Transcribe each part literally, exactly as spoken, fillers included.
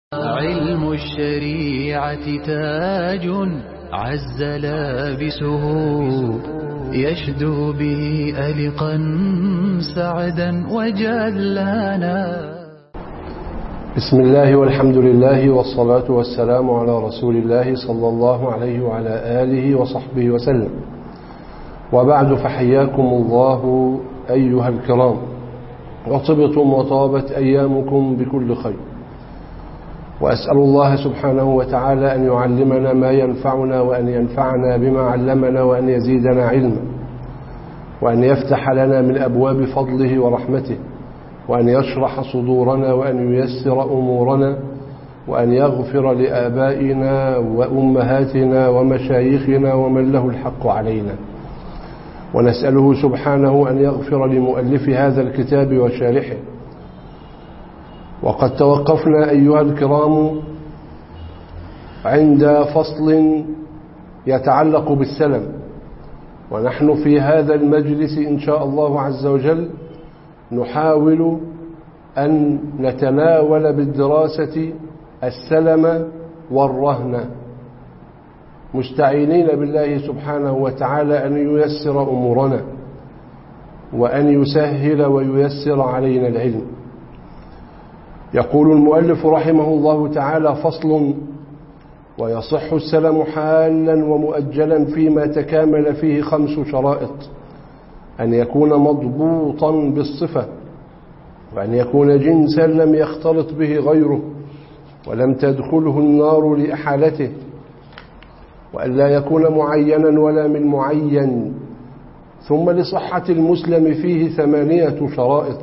علم الشريعة تاج عز لابسه يشدو به ألقا سعدا وجلانا. بسم الله والحمد لله والصلاة والسلام على رسول الله صلى الله عليه وعلى آله وصحبه وسلم، وبعد، فحياكم الله أيها الكرام، وطبتم وطابت أيامكم بكل خير، وأسأل الله سبحانه وتعالى أن يعلمنا ما ينفعنا، وأن ينفعنا بما علمنا، وأن يزيدنا علما، وأن يفتح لنا من أبواب فضله ورحمته، وأن يشرح صدورنا، وأن ييسر أمورنا، وأن يغفر لآبائنا وأمهاتنا ومشايخنا ومن له الحق علينا. ونسأله سبحانه أن يغفر لمؤلف هذا الكتاب وشارحه. وقد توقفنا أيها الكرام عند فصل يتعلق بالسلم، ونحن في هذا المجلس إن شاء الله عز وجل نحاول أن نتناول بالدراسة السلم والرهن، مستعينين بالله سبحانه وتعالى أن ييسر أمورنا، وأن يسهل وييسر علينا العلم. يقول المؤلف رحمه الله تعالى: فصل: ويصح السلم حالا ومؤجلا فيما تكامل فيه خمس شرائط: أن يكون مضبوطا بالصفة، وأن يكون جنسا لم يختلط به غيره ولم تدخله النار لإحالته، وأن لا يكون معينا ولا من معين. ثم لصحة المسلم فيه ثمانية شرائط،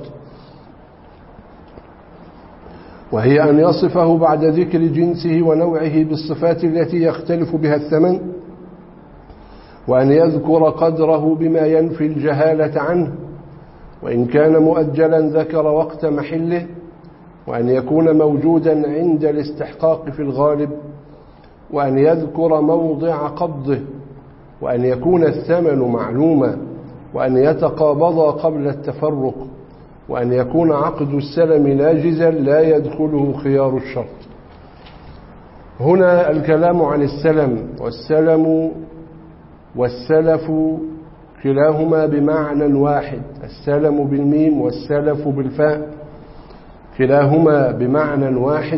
وهي أن يصفه بعد ذكر جنسه ونوعه بالصفات التي يختلف بها الثمن، وأن يذكر قدره بما ينفي الجهالة عنه، وإن كان مؤجلا ذكر وقت محله، وأن يكون موجودا عند الاستحقاق في الغالب، وأن يذكر موضع قبضه، وأن يكون الثمن معلوما، وأن يتقابض قبل التفرق، وأن يكون عقد السلم ناجزا لا يدخله خيار الشرط. هنا الكلام عن السلم، والسلم والسلف كلاهما بمعنى واحد، السلم بالميم والسلف بالفاء، كلاهما بمعنى واحد.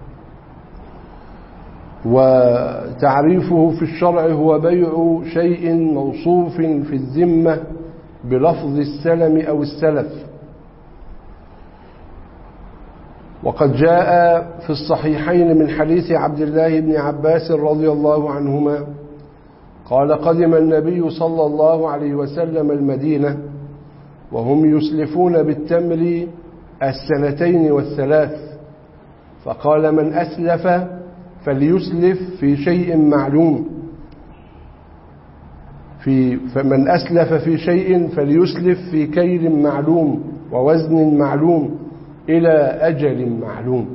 وتعريفه في الشرع هو بيع شيء موصوف في الذمة بلفظ السلم أو السلف. وقد جاء في الصحيحين من حديث عبد الله بن عباس رضي الله عنهما قال: قدم النبي صلى الله عليه وسلم المدينة وهم يسلفون بالتمر السنتين والثلاث، فقال: من أسلف فليسلف في شيء معلوم، في فمن أسلف في شيء فليسلف في كيل معلوم ووزن معلوم إلى أجل معلوم.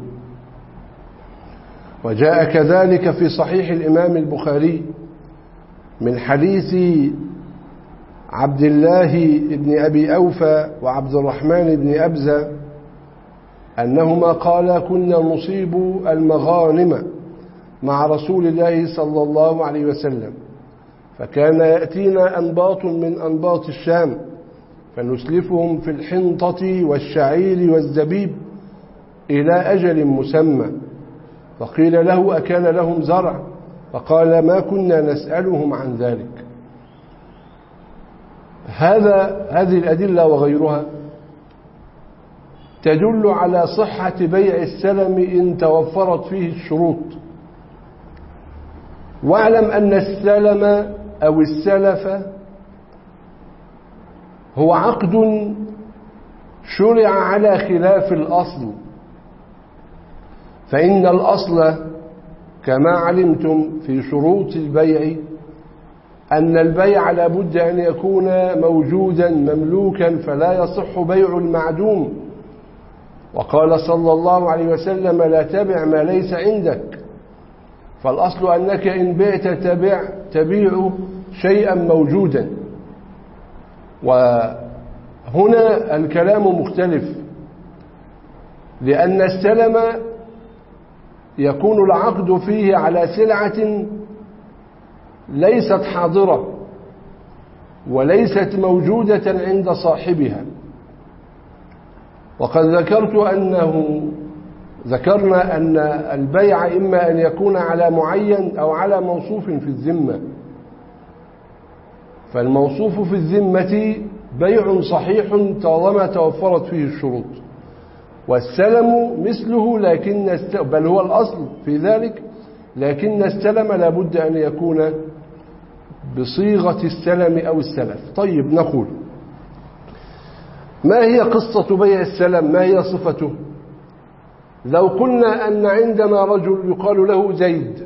وجاء كذلك في صحيح الإمام البخاري من حديث عبد الله بن أبي أوفى وعبد الرحمن بن أبزة أنهما قالا: كنا نصيب المغانم مع رسول الله صلى الله عليه وسلم، فكان يأتينا أنباط من أنباط الشام فنسلفهم في الحنطة والشعير والزبيب إلى أجل مسمى. فقيل له: أكان لهم زرع؟ فقال: ما كنا نسألهم عن ذلك. هذا هذه الأدلة وغيرها تدل على صحة بيع السلم إن توفرت فيه الشروط. واعلم أن السلم أو السلف هو عقد شرع على خلاف الأصل، فإن الأصل كما علمتم في شروط البيع أن البيع لابد أن يكون موجودا مملوكا، فلا يصح بيع المعدوم. وقال صلى الله عليه وسلم: لا تبع ما ليس عندك. فالأصل أنك إن بعت تبع تبيع شيئا موجودا. وهنا الكلام مختلف، لأن السلم يكون العقد فيه على سلعة ليست حاضرة وليست موجودة عند صاحبها. وقد ذكرت أنه ذكرنا أن البيع إما أن يكون على معين أو على موصوف في الذمة. فالموصوف في الذمة بيع صحيح طالما توفرت فيه الشروط، والسلم مثله لكن است... بل هو الأصل في ذلك، لكن السلم لابد أن يكون بصيغة السلم أو السلف. طيب نقول ما هي قصة بيع السلم؟ ما هي صفته؟ لو قلنا أن عندنا رجل يقال له زيد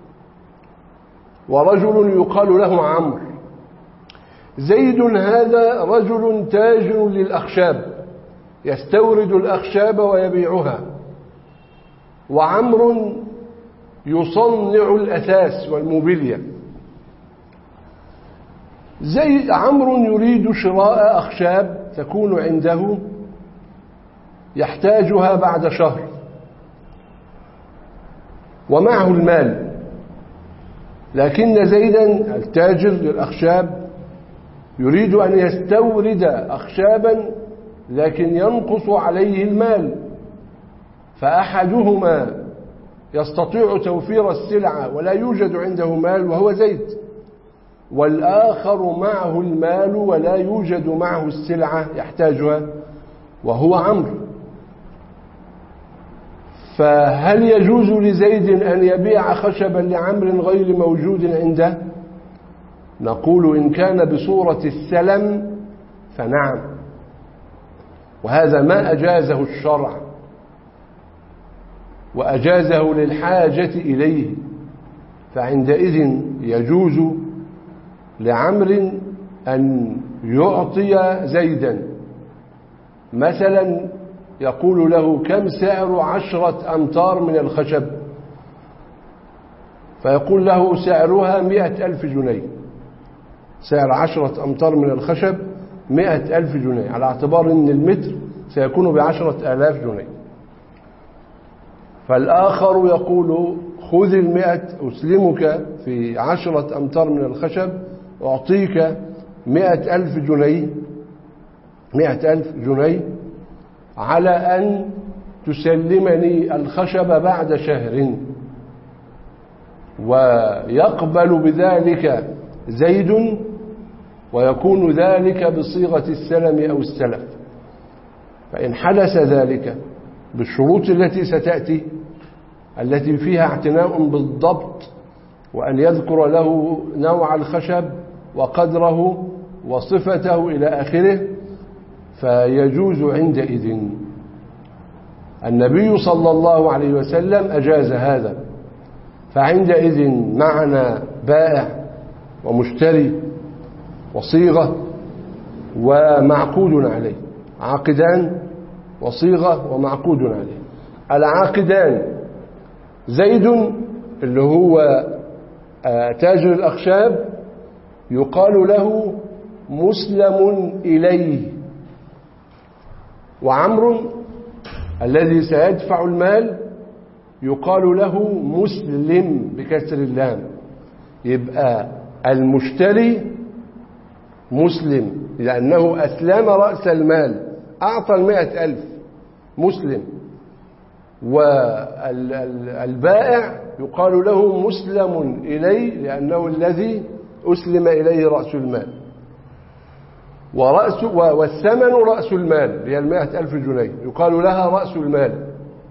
ورجل يقال له عمرو. زيد هذا رجل تاجر للأخشاب يستورد الأخشاب ويبيعها، وعمرو يصنع الأثاث والموبيليا. زيد عمرو يريد شراء أخشاب تكون عنده يحتاجها بعد شهر ومعه المال، لكن زيدا التاجر للأخشاب يريد أن يستورد أخشابا لكن ينقص عليه المال، فأحدهما يستطيع توفير السلعة ولا يوجد عنده مال وهو زيد، والآخر معه المال ولا يوجد معه السلعة يحتاجها وهو عمرو. فهل يجوز لزيد أن يبيع خشبا لعمرو غير موجود عنده؟ نقول إن كان بصورة السلم فنعم، وهذا ما أجازه الشرع وأجازه للحاجة إليه، فعندئذ يجوز لعمرو أن يعطي زيدا مثلا، يقول له كم سعر عشرة أمتار من الخشب؟ فيقول له سعرها مئة ألف جنيه، سعر عشرة أمتار من الخشب مئة ألف جنيه، على اعتبار أن المتر سيكون بعشرة آلاف جنيه. فالآخر يقول خذ المئة أسلمك في عشرة أمتار من الخشب أعطيك مئة ألف جنيه مئة ألف جنيه على أن تسلمني الخشب بعد شهر، ويقبل بذلك زيد ويكون ذلك بصيغة السلم أو السلف. فإن حدث ذلك بالشروط التي ستأتي التي فيها اعتناء بالضبط، وأن يذكر له نوع الخشب وقدره وصفته إلى آخره، فيجوز عندئذ. النبي صلى الله عليه وسلم أجاز هذا، فعندئذ معنا بائع ومشتري وصيغة ومعقود عليه، عاقدان وصيغة ومعقود عليه. العاقدان زيد اللي هو تاجر الأخشاب يقال له مسلم إليه، وعمرو الذي سيدفع المال يقال له مسلم بكسر اللام. يبقى المشتري مسلم لأنه أسلم رأس المال، أعطى المائة ألف مسلم، والبائع يقال له مسلم إليه لأنه الذي أسلم إليه رأس المال، ورأس والثمن رأس المال هي المائة ألف جنيه يقال لها رأس المال.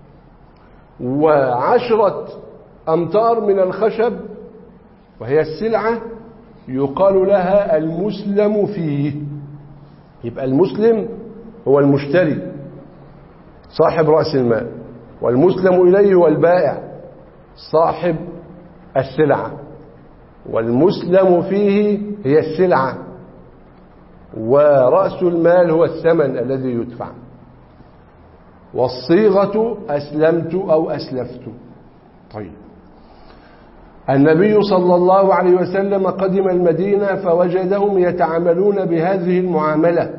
وعشرة أمتار من الخشب وهي السلعة يقال لها المسلم فيه. يبقى المسلم هو المشتري صاحب رأس المال، والمسلم إليه هو البائع صاحب السلعة، والمسلم فيه هي السلعة، ورأس المال هو الثمن الذي يدفع. والصيغة أسلمت أو أسلفت. طيب النبي صلى الله عليه وسلم قدم المدينة فوجدهم يتعاملون بهذه المعاملة،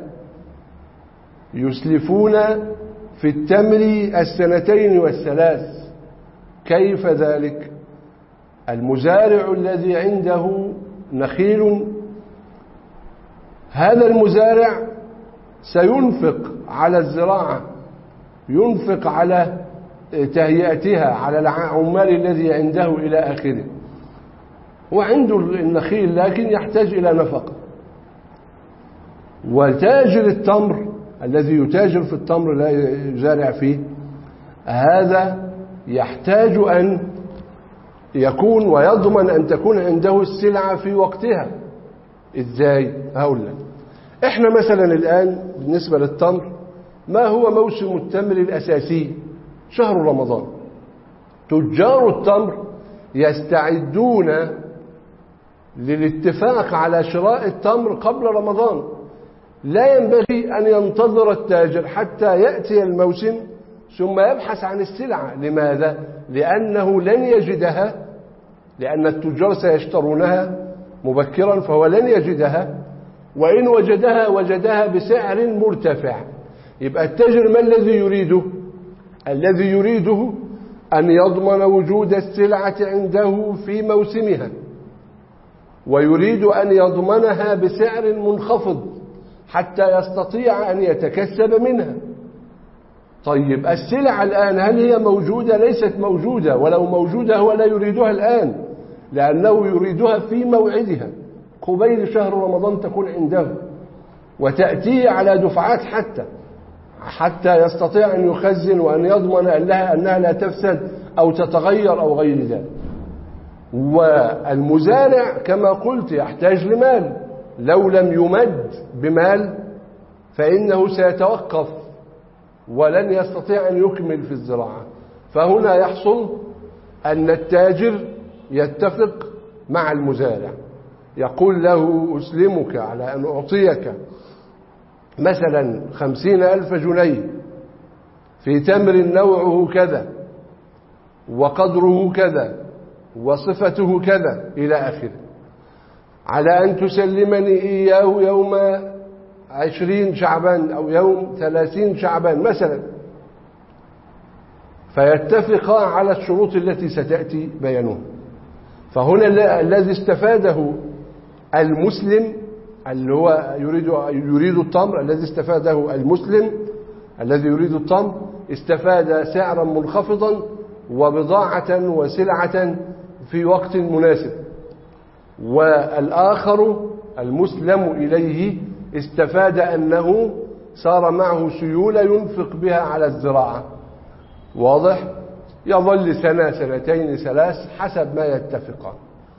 يسلفون في التمر السنتين والثلاث كيف ذلك؟ المزارع الذي عنده نخيل، هذا المزارع سينفق على الزراعة، ينفق على تهيئتها، على العمال الذي عنده إلى آخره، وعنده النخيل لكن يحتاج إلى نفقة. وتاجر التمر الذي يتاجر في التمر لا يزارع فيه، هذا يحتاج أن يكون ويضمن أن تكون عنده السلعة في وقتها. إزاي؟ هقول لك. إحنا مثلا الآن بالنسبة للتمر، ما هو موسم التمر الأساسي؟ شهر رمضان. تجار التمر يستعدون للاتفاق على شراء التمر قبل رمضان. لا ينبغي أن ينتظر التاجر حتى يأتي الموسم ثم يبحث عن السلعة. لماذا؟ لأنه لن يجدها، لأن التجار سيشترونها مبكرا، فهو لن يجدها، وإن وجدها وجدها بسعر مرتفع. يبقى التاجر ما الذي يريده؟ الذي يريده أن يضمن وجود السلعة عنده في موسمها، ويريد أن يضمنها بسعر منخفض حتى يستطيع أن يتكسب منها. طيب السلع الآن هل هي موجودة؟ ليست موجودة، ولو موجودة هو لا يريدها الآن، لأنه يريدها في موعدها قبيل شهر رمضان تكون عنده، وتأتي على دفعات حتى حتى يستطيع أن يخزن وأن يضمن لها أنها لا تفسد أو تتغير أو غير ذلك. والمزارع كما قلت يحتاج لمال، لو لم يمد بمال فإنه سيتوقف ولن يستطيع أن يكمل في الزراعة. فهنا يحصل أن التاجر يتفق مع المزارع، يقول له أسلمك على أن أعطيك مثلا خمسين ألف جنيه في تمر نوعه كذا وقدره كذا وصفته كذا إلى آخره، على أن تسلمني إياه يوم عشرين شعبان أو يوم ثلاثين شعبان مثلا. فيتفقا على الشروط التي ستأتي بيانها. فهنا الذي استفاده المسلم اللي هو يريد يريد التمر، الذي استفاده المسلم الذي يريد التمر استفاد سعرا منخفضا وبضاعة وسلعة في وقت مناسب، والآخر المسلم إليه استفاد أنه صار معه سيولة ينفق بها على الزراعة. واضح؟ يظل سنة سنتين ثلاث حسب ما يتفقان.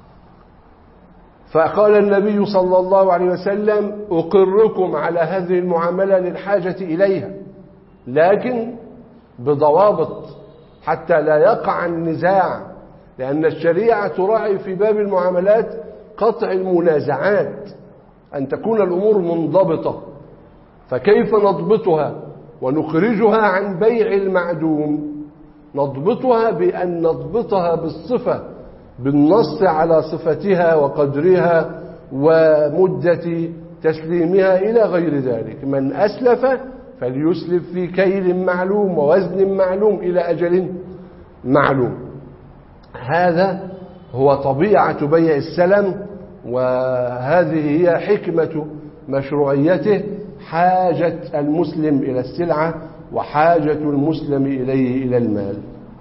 فقال النبي صلى الله عليه وسلم أقركم على هذه المعاملة للحاجة إليها، لكن بضوابط حتى لا يقع النزاع، لأن الشريعة تراعي في باب المعاملات قطع المنازعات، أن تكون الأمور منضبطة. فكيف نضبطها ونخرجها عن بيع المعدوم؟ نضبطها بأن نضبطها بالصفة، بالنص على صفتها وقدرها ومدة تسليمها إلى غير ذلك. من أسلف فليسلف في كيل معلوم ووزن معلوم إلى أجل معلوم. هذا هو طبيعة بيع السلم، وهذه هي حكمة مشروعيته، حاجة المسلم إلى السلعة وحاجة المسلم إليه إلى المال.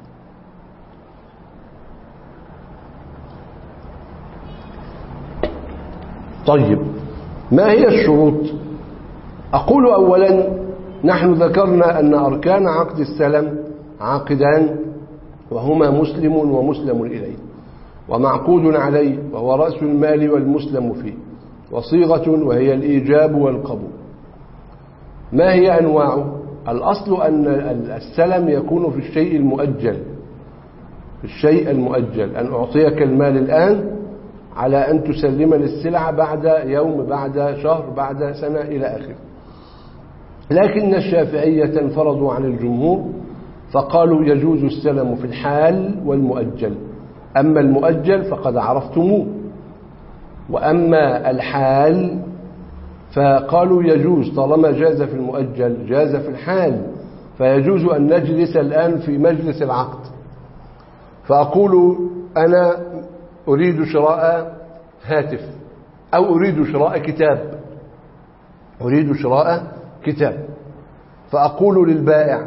طيب ما هي الشروط؟ أقول أولا نحن ذكرنا أن أركان عقد السلم عاقدان، وهما مسلم ومسلم إليه ومعقود عليه، وهو رأس المال والمسلم فيه، وصيغة وهي الإيجاب والقبول. ما هي أنواعه؟ الأصل أن السلم يكون في الشيء المؤجل، في الشيء المؤجل، أن أعطيك المال الآن على أن تسلمني السلعة بعد يوم، بعد شهر، بعد سنة إلى آخره. لكن الشافعية انفرضوا عن الجمهور فقالوا يجوز السلم في الحال والمؤجل. أما المؤجل فقد عرفتموه، وأما الحال فقالوا يجوز، طالما جاز في المؤجل جاز في الحال، فيجوز أن نجلس الآن في مجلس العقد فأقول أنا أريد شراء هاتف أو أريد شراء كتاب أريد شراء كتاب فأقول للبائع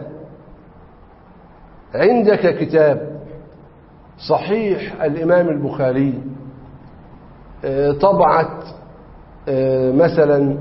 عندك كتاب صحيح الإمام البخاري طبعت مثلا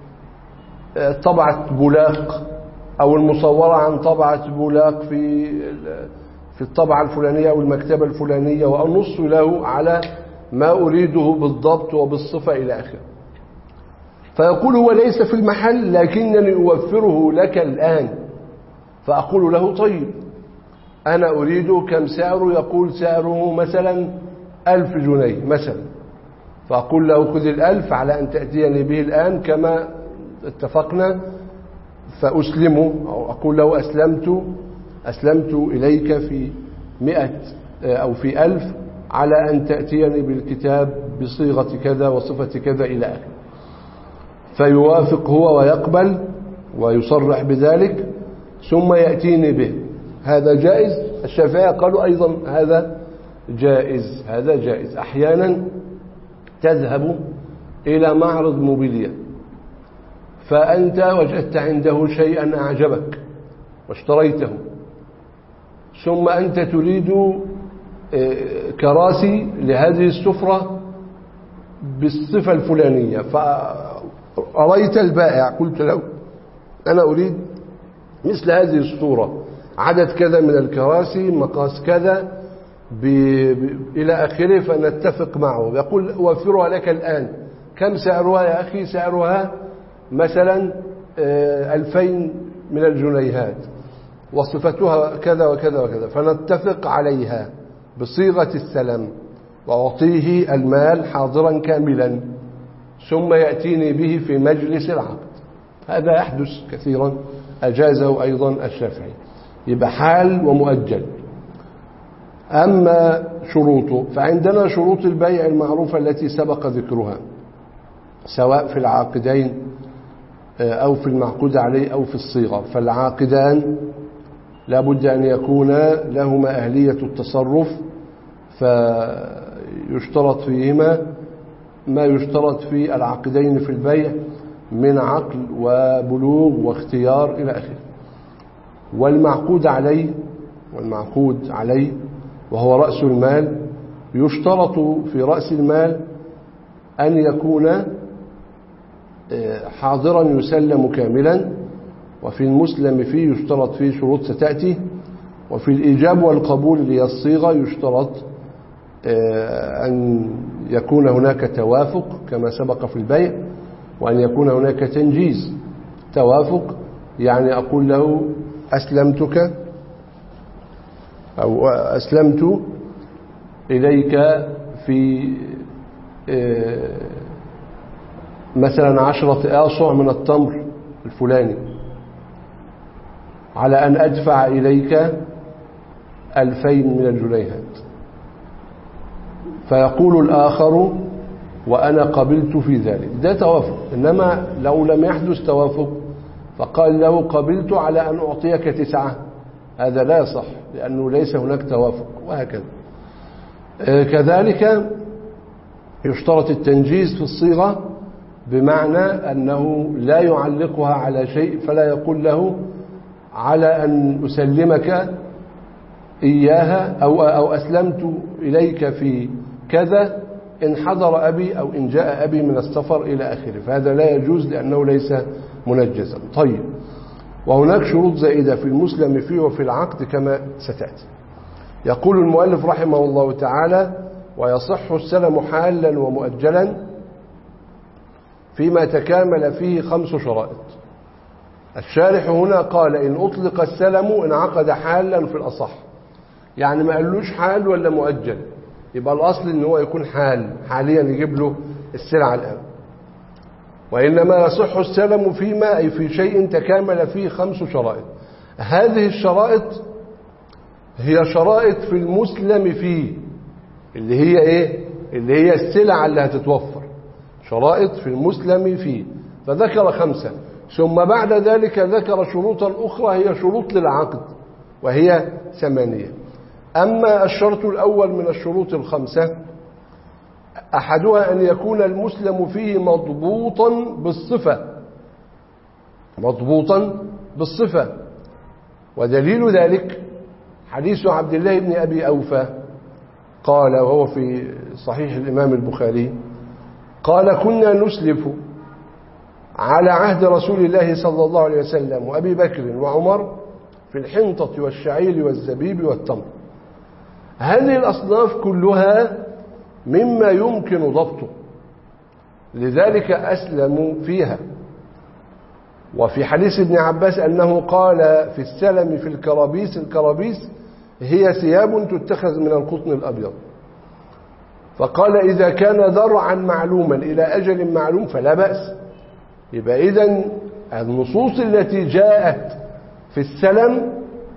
طبعة بولاق أو المصورة عن طبعة بولاق في في الطبعة الفلانية أو المكتبة الفلانية، وأنص له على ما أريده بالضبط وبالصفة إلى آخره. فيقول هو ليس في المحل لكنني أوفره لك الآن. فأقول له طيب أنا أريده كم سعره؟ يقول سعره مثلا ألف جنيه مثلا. فأقول له خذ الألف على أن تأتيني به الآن كما اتفقنا فأسلمه، أو أقول له أسلمت أسلمت إليك في مئة أو في ألف على أن تأتيني بالكتاب بصيغة كذا وصفة كذا إلى آخره. فيوافق هو ويقبل ويصرح بذلك ثم يأتيني به. هذا جائز. الشافعية قالوا أيضا هذا جائز هذا جائز. أحيانا تذهب إلى معرض موبيليا فأنت وجدت عنده شيئا أعجبك واشتريته، ثم أنت تريد كراسي لهذه السفرة بالصفة الفلانية، فأريت البائع قلت له أنا أريد مثل هذه الصورة، عدد كذا من الكراسي، مقاس كذا ب... ب... إلى آخره، فنتفق معه. يقول أوفرها لك الآن. كم سعرها يا أخي؟ سعرها مثلا ألفين من الجنيهات وصفتها كذا وكذا وكذا، فنتفق عليها بصيغة السلم وأعطيه المال حاضرا كاملا ثم يأتيني به في مجلس العقد. هذا يحدث كثيرا، أجازه أيضا الشافعي. يبقى حال ومؤجل. أما شروطه فعندنا شروط البيع المعروفة التي سبق ذكرها سواء في العاقدين أو في المعقود عليه أو في الصيغة. فالعاقدان لا بد أن يكون لهما أهلية التصرف، فيشترط فيهما ما يشترط في العاقدين في البيع من عقل وبلوغ واختيار إلى آخره. والمعقود عليه والمعقود عليه وهو رأس المال يشترط في رأس المال أن يكون حاضرا يسلم كاملا، وفي المسلم فيه يشترط فيه شروط ستأتي، وفي الإيجاب والقبول اللي هي الصيغة يشترط أن يكون هناك توافق كما سبق في البيع، وأن يكون هناك تنجيز. توافق يعني أقول له أسلمتك أو أسلمت إليك في مثلا عشرة آصع من التمر الفلاني على أن أدفع إليك ألفين من الجنيهات. فيقول الآخر وأنا قبلت في ذلك. ده توافق. إنما لو لم يحدث توافق فقال له قبلت على أن أعطيك تسعة، هذا لا يصح لأنه ليس هناك توافق، وهكذا. كذلك يشترط التنجيز في الصيغة، بمعنى أنه لا يعلقها على شيء، فلا يقول له على أن أسلمك إياها أو, أو أسلمت إليك في كذا إن حضر أبي أو إن جاء أبي من السفر إلى آخره. فهذا لا يجوز لأنه ليس منجزا. طيب، وهناك شروط زائدة في المسلم فيه وفي العقد كما ستأتي. يقول المؤلف رحمه الله تعالى: ويصح السلم حالا ومؤجلا فيما تكامل فيه خمس شرائط. الشارح هنا قال إن أطلق السلم انعقد حالا في الأصح، يعني ما قالوش حال ولا مؤجل، يبقى الأصل إن هو يكون حال، حاليا يجيب له السلعة الآن. وإنما يصح السلم فيما أي في شيء تكامل فيه خمس شرائط. هذه الشرائط هي شرائط في المسلم فيه، اللي هي إيه؟ اللي هي السلعة اللي هتتوفر. شرائط في المسلم فيه، فذكر خمسة، ثم بعد ذلك ذكر شروطا أخرى هي شروط للعقد وهي ثمانية. أما الشرط الأول من الشروط الخمسة أحدها أن يكون المسلم فيه مضبوطا بالصفة مضبوطا بالصفة ودليل ذلك حديث عبد الله بن أبي أوفى قال وهو في صحيح الإمام البخاري قال كنا نسلف على عهد رسول الله صلى الله عليه وسلم وأبي بكر وعمر في الحنطة والشعير والزبيب والتمر. هذه الأصناف كلها مما يمكن ضبطه، لذلك أسلموا فيها. وفي حديث ابن عباس أنه قال في السلم في الكرابيس، الكرابيس هي ثياب تتخذ من القطن الأبيض، فقال إذا كان ذرعا معلوما إلى أجل معلوم فلا بأس. يبقى إذن النصوص التي جاءت في السلم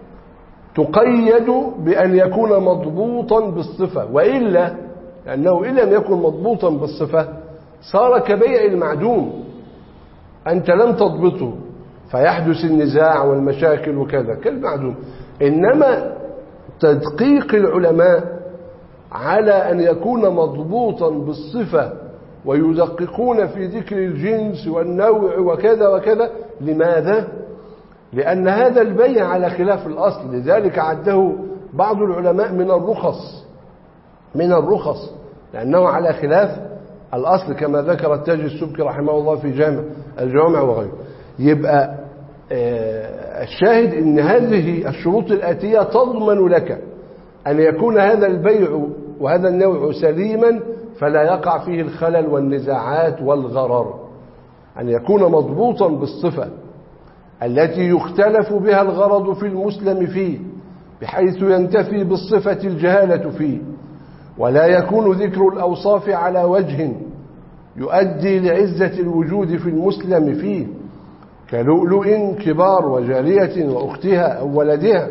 تقيد بأن يكون مضبوطا بالصفة، وإلا لأنه إن لم يكن مضبوطا بالصفة صار كبيع المعدوم، أنت لم تضبطه فيحدث النزاع والمشاكل وكذا كالمعدوم. إنما تدقيق العلماء على أن يكون مضبوطا بالصفة ويدققون في ذكر الجنس والنوع وكذا وكذا. لماذا؟ لأن هذا البيع على خلاف الأصل، لذلك عده بعض العلماء من الرخص من الرخص لأنه على خلاف الأصل كما ذكر التاج السبكي رحمه الله في جامع الجوامع وغيره. يبقى الشاهد أن هذه الشروط الآتية تضمن لك أن يكون هذا البيع وهذا النوع سليما فلا يقع فيه الخلل والنزاعات والغرر. أن يكون مضبوطا بالصفة التي يختلف بها الغرض في المسلم فيه بحيث ينتفي بالصفة الجهالة فيه، ولا يكون ذكر الأوصاف على وجه يؤدي لعزة الوجود في المسلم فيه كلؤلؤ كبار وجارية وأختها أو ولدها.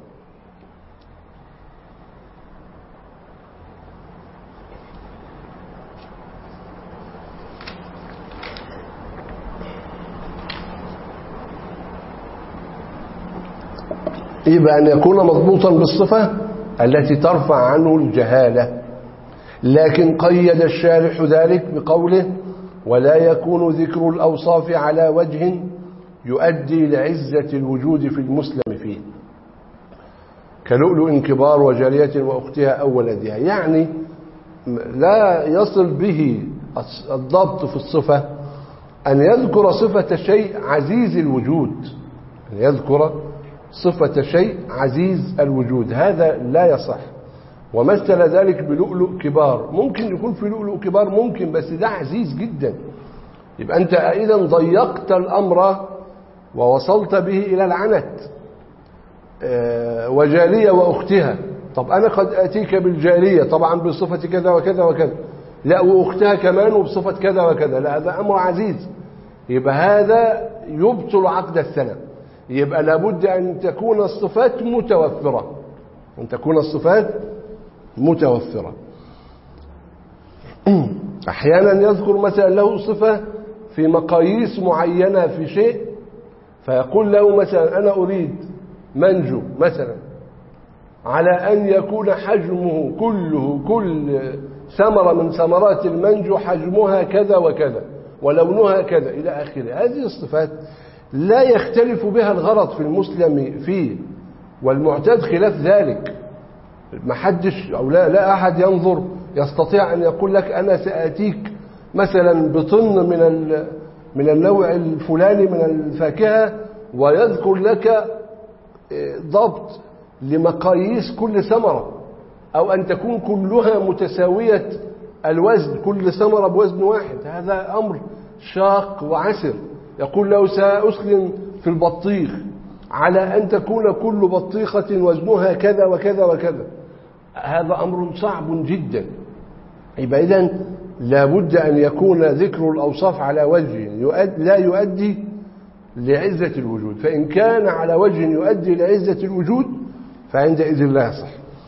يبقى أن يكون مضبوطا بالصفة التي ترفع عنه الجهالة. لكن قيد الشارح ذلك بقوله ولا يكون ذكر الأوصاف على وجه يؤدي لعزة الوجود في المسلم فيه كلؤلؤ كبار وجارية وأختها أو ولدها. يعني لا يصل به الضبط في الصفة أن يذكر صفة شيء عزيز الوجود، أن يذكر صفة شيء عزيز الوجود، هذا لا يصح. ومثل ذلك بلؤلؤ كبار، ممكن يكون في لؤلؤ كبار ممكن، بس ده عزيز جدا. يبقى أنت إذا ضيقت الأمر ووصلت به إلى العنت. وجارية وأختها، طب أنا قد أتيك بالجارية طبعا بصفة كذا وكذا وكذا، لا وأختها كمان وبصفة كذا وكذا، لا هذا أمر عزيز. يبقى هذا يبطل عقد السلم. يبقى لابد أن تكون الصفات متوفرة، أن تكون الصفات متوفرة. أحيانا يذكر مثلا له صفة في مقاييس معينة في شيء، فيقول له مثلا أنا أريد منجو مثلا على أن يكون حجمه كله، كل ثمرة من ثمرات المنجو حجمها كذا وكذا ولونها كذا إلى آخره. هذه الصفات لا يختلف بها الغرض في المسلم فيه، والمعتاد خلاف ذلك. ما حدش أو لا, لا أحد ينظر يستطيع أن يقول لك أنا سأتيك مثلا بطن من من النوع الفلاني من الفاكهة ويذكر لك ضبط لمقاييس كل ثمرة، أو أن تكون كلها متساوية الوزن، كل ثمرة بوزن واحد. هذا أمر شاق وعسر. يقول له سأسلم في البطيخ على أن تكون كل بطيخة وزنها كذا وكذا وكذا، هذا أمر صعب جدا. يبقى إذن لابد أن يكون ذكر الأوصاف على وجه لا يؤدي لعزة الوجود، فإن كان على وجه يؤدي لعزة الوجود فعندئذ لا يصح.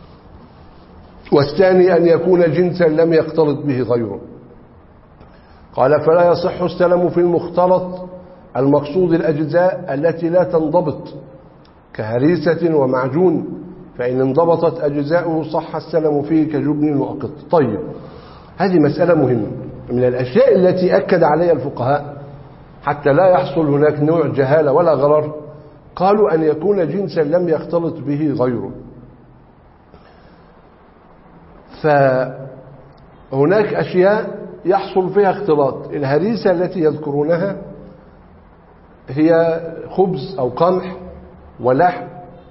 والثاني أن يكون جنسا لم يختلط به غيره. قال فلا يصح السلم في المختلط المقصود الأجزاء التي لا تنضبط كهريسة ومعجون فإن انضبطت أجزاؤه صح السلم فيه كجبن وأقط. طيب، هذه مسألة مهمة من الأشياء التي أكد عليها الفقهاء حتى لا يحصل هناك نوع جهالة ولا غرر. قالوا أن يكون جنسا لم يختلط به غيره. فهناك أشياء يحصل فيها اختلاط. الهريسة التي يذكرونها هي خبز أو قمح ولحم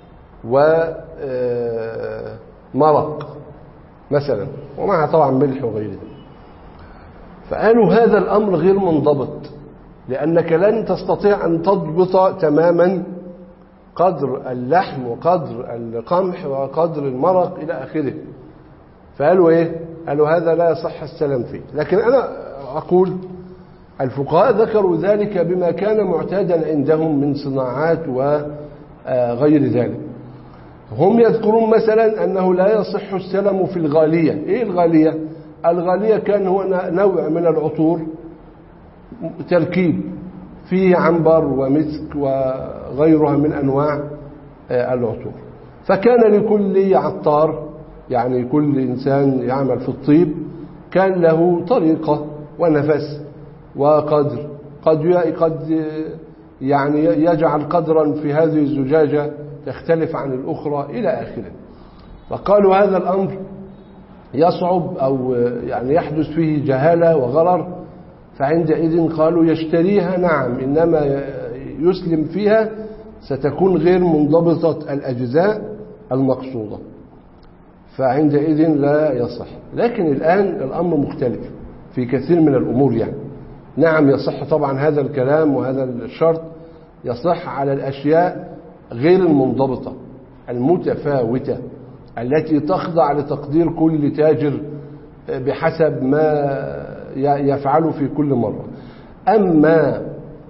ومرق مثلا، ومعها طبعا ملح وغيره. فقالوا هذا الأمر غير منضبط، لأنك لن تستطيع أن تضبط تماما قدر اللحم وقدر القمح وقدر المرق إلى آخره. فقالوا إيه؟ قالوا هذا لا يصح السلام فيه. لكن أنا أقول الفقهاء ذكروا ذلك بما كان معتادا عندهم من صناعات وغير ذلك. هم يذكرون مثلا أنه لا يصح السلم في الغالية. إيه الغالية؟ الغالية كان هو نوع من العطور تركيب فيه عنبر ومسك وغيرها من أنواع العطور. فكان لكل عطار، يعني كل إنسان يعمل في الطيب، كان له طريقة ونفس وقدر. قد قد يعني يجعل قدرا في هذه الزجاجة تختلف عن الأخرى إلى آخره. فقالوا هذا الأمر يصعب أو يعني يحدث فيه جهالة وغرر، فعندئذ قالوا يشتريها نعم، إنما يسلم فيها ستكون غير منضبطة الأجزاء المقصودة، فعندئذ لا يصح. لكن الآن الأمر مختلف في كثير من الأمور. يعني نعم يصح طبعا هذا الكلام وهذا الشرط يصح على الأشياء غير المنضبطة المتفاوتة التي تخضع لتقدير كل تاجر بحسب ما يفعله في كل مرة. أما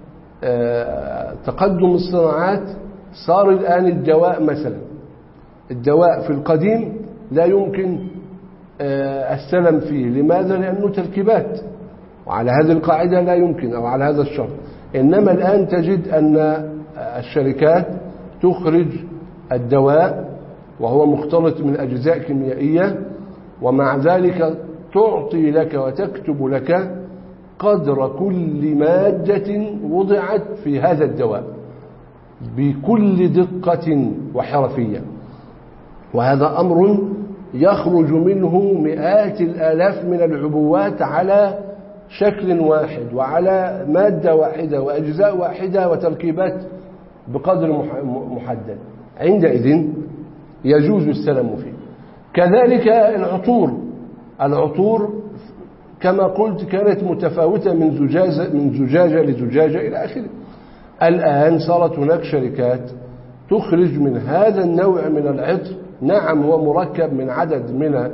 تقدم الصناعات صار الآن الدواء مثلا، الدواء في القديم لا يمكن السلم فيه. لماذا؟ لأنه تركيبات، وعلى هذه القاعدة لا يمكن، أو على هذا الشرط. إنما الآن تجد أن الشركات تخرج الدواء وهو مختلط من أجزاء كيميائية، ومع ذلك تعطي لك وتكتب لك قدر كل مادة وضعت في هذا الدواء بكل دقة وحرفية. وهذا أمر يخرج منه مئات الآلاف من العبوات على شكل واحد وعلى مادة واحدة وأجزاء واحدة وتركيبات بقدر محدد. عندئذ يجوز السلم فيه. كذلك العطور، العطور كما قلت كانت متفاوتة من زجاجة, من زجاجة لزجاجة إلى آخره. الآن صارت هناك شركات تخرج من هذا النوع من العطر، نعم هو مركب من عدد من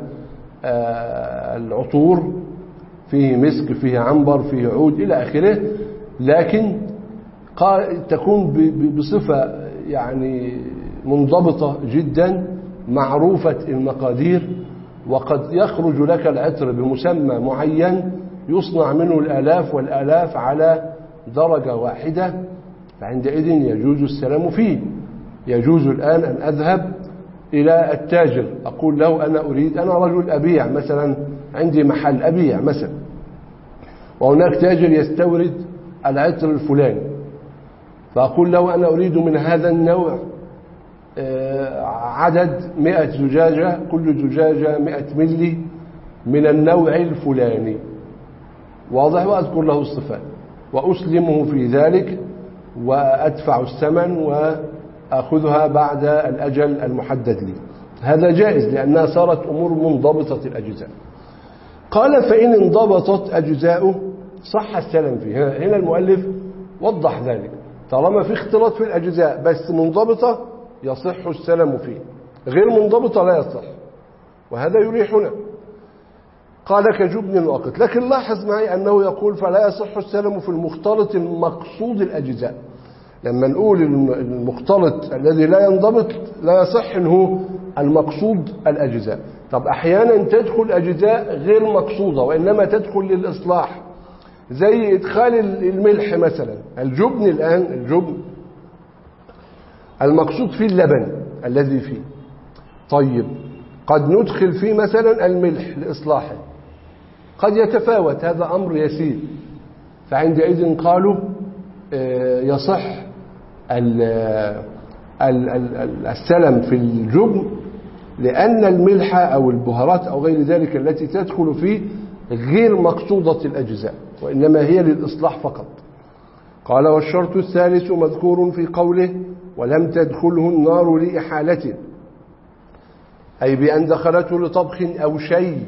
العطور، فيه مسك فيه عنبر فيه عود إلى آخره، لكن تكون بصفة يعني منضبطة جدا معروفة المقادير، وقد يخرج لك العطر بمسمى معين يصنع منه الآلاف والآلاف على درجة واحدة. فعندئذ يجوز السلام فيه. يجوز الآن أن أذهب إلى التاجر أقول له أنا أريد، أنا رجل أبيع مثلا، عندي محل أبيع مثلا، وهناك تاجر يستورد العطر الفلاني، فأقول له أنا أريد من هذا النوع عدد مئة زجاجة، كل زجاجة مئة ملي من النوع الفلاني، واضح، وأذكر له الصفات وأسلمه في ذلك وأدفع الثمن وأخذها بعد الأجل المحدد لي. هذا جائز لأنها صارت أمور منضبطة الأجزاء. قال فإن انضبطت أجزاؤه صح السلم فيه. هنا المؤلف وضح ذلك، طالما في اختلاط في الأجزاء بس منضبطة يصح السلم فيه، غير منضبطة لا يصح، وهذا يريحنا. قال كجبن وأقط. لكن لاحظ معي أنه يقول فلا يصح السلم في المختلط المقصود الأجزاء. لما نقول المختلط الذي لا ينضبط لا يصح أنه المقصود الأجزاء. طب أحيانا تدخل أجزاء غير مقصودة وإنما تدخل للإصلاح، زي إدخال الملح مثلا. الجبن الآن، الجبن المقصود فيه اللبن الذي فيه، طيب قد ندخل فيه مثلا الملح لإصلاحه، قد يتفاوت، هذا أمر يسير، فعندئذ قالوا يصح السلم في الجبن، لأن الملح أو البهارات أو غير ذلك التي تدخل فيه غير مقصودة الأجزاء، وإنما هي للإصلاح فقط. قال والشرط الثالث مذكور في قوله ولم تدخله النار لإحالته، أي بأن دخلته لطبخ أو شيء،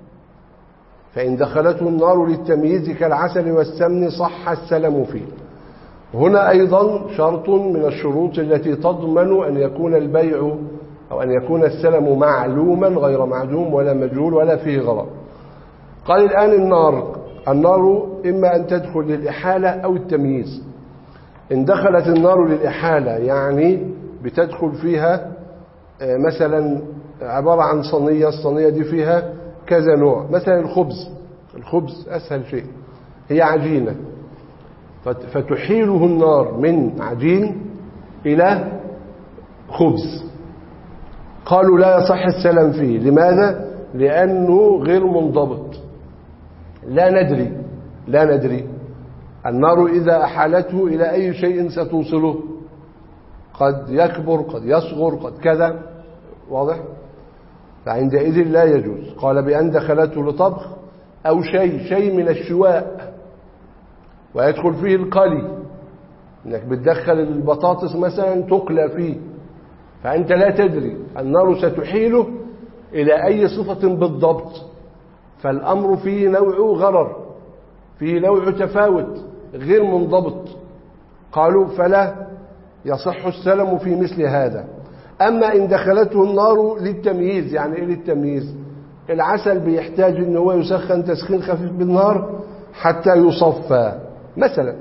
فإن دخلته النار للتمييز كالعسل والسمن صح السلم فيه. هنا أيضا شرط من الشروط التي تضمن أن يكون البيع أو أن يكون السلم معلوما غير معدوم ولا مجهول ولا فيه غرض. قال الآن النار النار إما أن تدخل للإحالة أو التمييز. إن دخلت النار للإحالة يعني بتدخل فيها مثلا عبارة عن صينية، الصينية دي فيها كذا نوع، مثلا الخبز الخبز أسهل شيء، هي عجينة، فتحيله النار من عجين إلى خبز. قالوا لا يصح السلم فيه. لماذا؟ لأنه غير منضبط، لا ندري لا ندري النار إذا أحالته إلى أي شيء ستوصله، قد يكبر قد يصغر قد كذا، واضح؟ فعندئذ لا يجوز. قال بأن دخلته لطبخ أو شيء شيء من الشواء، ويدخل فيه القلي، انك بتدخل البطاطس مثلا تقلى فيه، فأنت لا تدري النار ستحيله إلى أي صفة بالضبط، فالأمر فيه نوع غرر، فيه نوع تفاوت غير منضبط. قالوا فلا يصح السلم في مثل هذا. أما إن دخلته النار للتمييز، يعني إيه للتمييز؟ العسل بيحتاج إن هو يسخن تسخين خفيف بالنار حتى يصفى مثلا،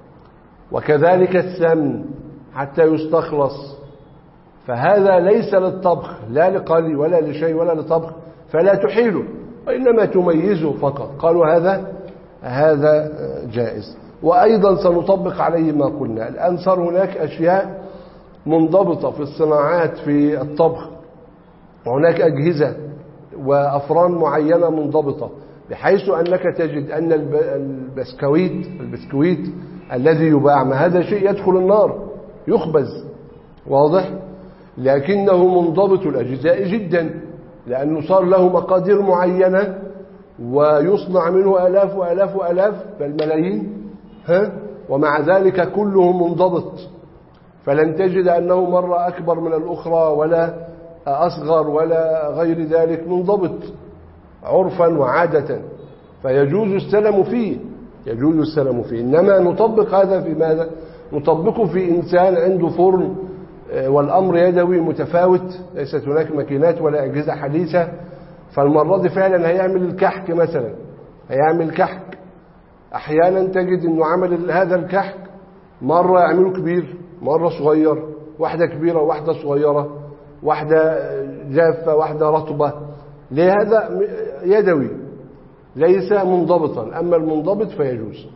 وكذلك السمن حتى يستخلص، فهذا ليس للطبخ لا لقلي ولا لشيء ولا لطبخ، فلا تحيله وإنما تميزه فقط. قالوا هذا هذا جائز. وأيضا سنطبق عليه ما قلنا الآن. صار هناك أشياء منضبطة في الصناعات في الطبخ، وهناك أجهزة وأفران معينة منضبطة، بحيث أنك تجد أن البسكويت البسكويت الذي يباع ما هذا شيء يدخل النار يخبز، واضح؟ لكنه منضبط الأجزاء جدا، لأنه صار له مقادير معينة ويصنع منه آلاف وآلاف وآلاف بل ملايين، ها؟ ومع ذلك كله منضبط، فلن تجد أنه مرة أكبر من الأخرى ولا أصغر ولا غير ذلك، منضبط عرفا وعادة، فيجوز السلم فيه يجوز السلم فيه. إنما نطبق هذا في ماذا؟ نطبقه في إنسان عنده فرن والأمر يدوي متفاوت، ليست هناك ماكينات ولا أجهزة حديثة، فالمرة دي فعلا هيعمل الكحك مثلا، هيعمل كحك، أحيانا تجد أنه عمل هذا الكحك مرة يعمله كبير مرة صغير، واحدة كبيرة واحدة صغيرة، واحدة جافة واحدة رطبة، لهذا يدوي ليس منضبطا. أما المنضبط فيجوز.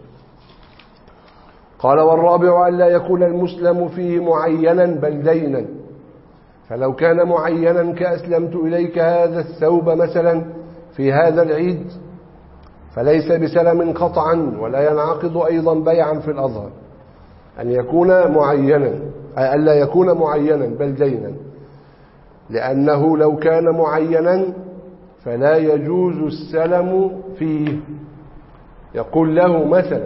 قال والرابع أن لا يكون المسلم فيه معينا بل دينا، فلو كان معينا كأسلمت إليك هذا الثوب مثلا في هذا العيد فليس بسلم قطعا، ولا ينعقد أيضا بيعا في الأظهر أن يكون معينا، أن لا يكون معينا بل دينا، لأنه لو كان معينا فلا يجوز السلم فيه. يقول له مثلا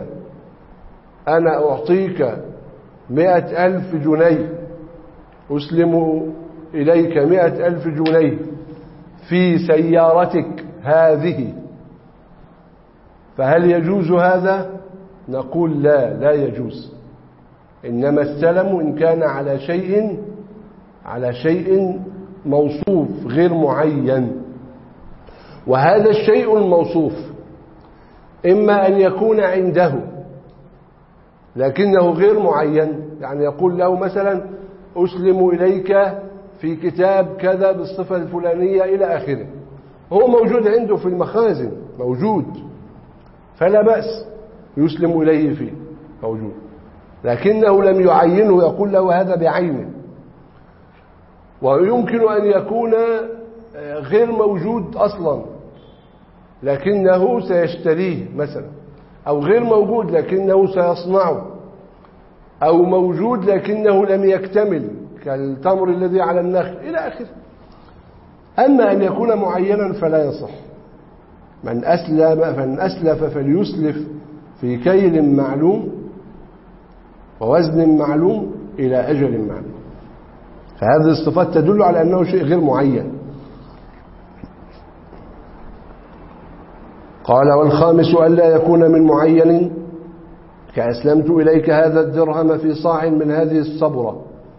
أنا أعطيك مئة ألف جنيه، أسلم إليك مئة ألف جنيه في سيارتك هذه، فهل يجوز هذا؟ نقول لا لا يجوز. إنما السلم إن كان على شيء على شيء موصوف غير معين، وهذا الشيء الموصوف إما أن يكون عنده لكنه غير معين، يعني يقول له مثلا أسلم إليك في كتاب كذا بالصفة الفلانية إلى آخره، هو موجود عنده في المخازن موجود، فلا بأس يسلم إليه فيه موجود، لكنه لم يعينه، يقول له هذا بعينه. ويمكن أن يكون غير موجود أصلا لكنه سيشتريه مثلا، أو غير موجود لكنه سيصنعه، أو موجود لكنه لم يكتمل كالتمر الذي على النخل إلى آخره. أما أن يكون معينا فلا يصح. من أسلم من أسلف فليسلف في كيل معلوم ووزن معلوم إلى أجل معلوم. فهذه الصفات تدل على أنه شيء غير معين. قال: والخامس ألا يكون من معين كأسلمت إليك هذا الدرهم في صاع من هذه الصبرة.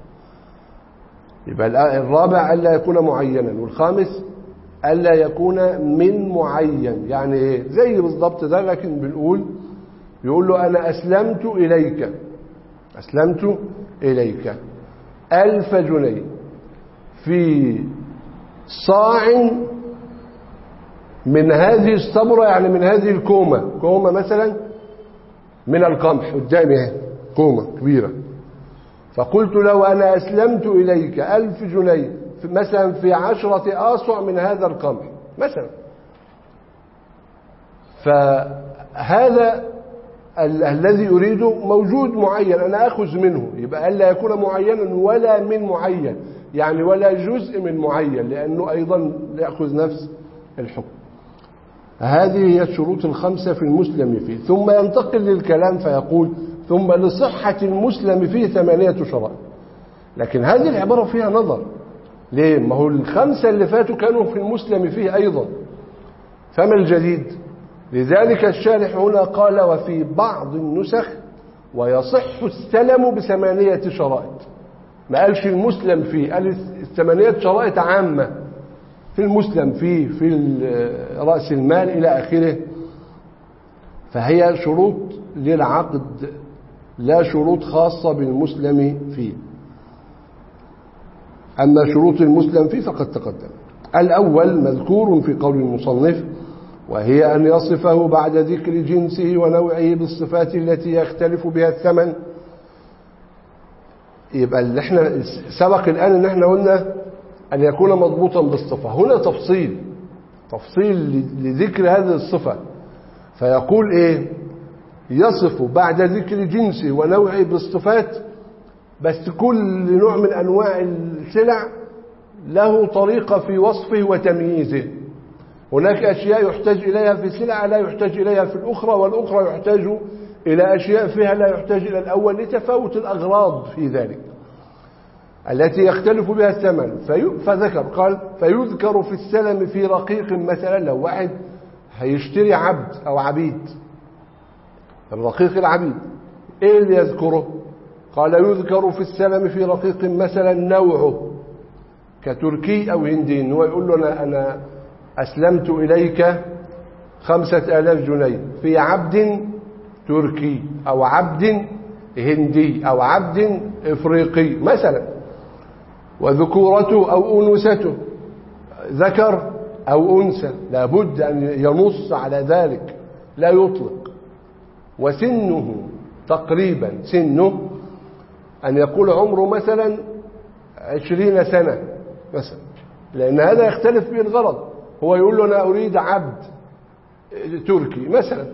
يبقى الرابع ألا يكون معينا، والخامس ألا يكون من معين. يعني إيه؟ زي بالضبط ده، لكن بنقول يقول له أنا أسلمت إليك أسلمت إليك ألف جنيه في صاع من هذه الصبرة، يعني من هذه الكومة، كومة مثلا من القمح قدامي اهي، كومة كبيرة. فقلت له أنا أسلمت إليك ألف جنيه مثلا في عشرة آصع من هذا القمح مثلا. فهذا ال الذي يريده موجود معين، أنا أخذ منه. يبقى ألا يكون معينا ولا من معين، يعني ولا جزء من معين، لأنه أيضا يأخذ نفس الحكم. هذه هي الشروط الخمسة في المسلم فيه. ثم ينتقل للكلام فيقول: ثم لصحة المسلم فيه ثمانية شرائط. لكن هذه العبارة فيها نظر. ليه؟ ما هو الخمسة اللي فاتوا كانوا في المسلم فيه أيضا، فما الجديد؟ لذلك الشارح هنا قال: وفي بعض النسخ ويصح السلم بثمانية شرائط. ما قالش المسلم فيه، قال الثمانية شرائط عامة في المسلم فيه، في رأس المال إلى آخره. فهي شروط للعقد لا شروط خاصة بالمسلم فيه. أما شروط المسلم فيه فقد تقدم. الأول مذكور في قول المصنف، وهي أن يصفه بعد ذكر جنسه ونوعه بالصفات التي يختلف بها الثمن. يبقى اللي احنا سبق الآن ان احنا قلنا أن يكون مضبوطا بالصفة. هنا تفصيل تفصيل لذكر هذه الصفة، فيقول إيه؟ يصف بعد ذكر جنسه ونوعه بالصفات، بس كل نوع من أنواع السلع له طريقة في وصفه وتمييزه. هناك أشياء يحتاج إليها في سلعة لا يحتاج إليها في الأخرى، والأخرى يحتاج إلى أشياء فيها لا يحتاج إلى الأول، لتفاوت الأغراض في ذلك التي يختلف بها الثمن. فذكر قال: فيذكر في السلم في رقيق مثلا. لو واحد هيشتري عبد أو عبيد، الرقيق العبيد، إيه اللي يذكره؟ قال: يذكر في السلم في رقيق مثلا نوعه كتركي أو هندي. هو يقول له أنا, أنا أسلمت إليك خمسة آلاف جنيه في عبد تركي أو عبد هندي أو عبد إفريقي مثلا. وذكورته أو أنوثته، ذكر أو أنثى، لابد أن ينص على ذلك لا يطلق. وسنه تقريبا، سنه أن يقول عمره مثلا عشرين سنة مثلا، لأن هذا يختلف به الغرض. هو يقول له أنا أريد عبد تركي مثلا،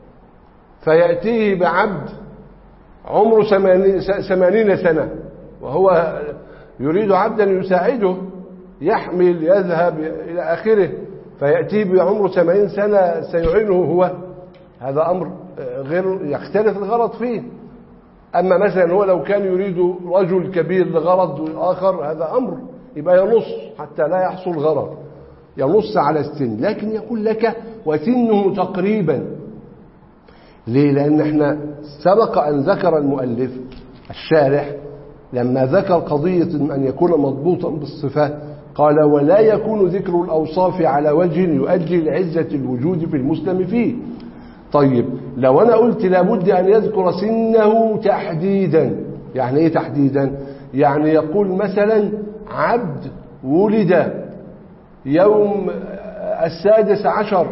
فيأتيه بعبد عمره ثمانين سنة، وهو يريد عبدا يساعده يحمل يذهب إلى آخره، فيأتيه بعمره ثمانين سنة سيعينه هو. هذا أمر غير يختلف الغرض فيه. أما مثلا هو لو كان يريد رجل كبير لغرض آخر، هذا أمر يبقى ينص حتى لا يحصل غرض، ينص على السن. لكن يقول لك وسنه تقريبا. ليه؟ لأن احنا سبق أن ذكر المؤلف الشارح لما ذكر قضية أن يكون مضبوطا بالصفات، قال: ولا يكون ذكر الأوصاف على وجه يؤدي لعزة الوجود في المسلم فيه. طيب لو أنا قلت لابد أن يذكر سنه تحديدا، يعني إيه تحديدا؟ يعني يقول مثلا عبد ولد يوم السادس عشر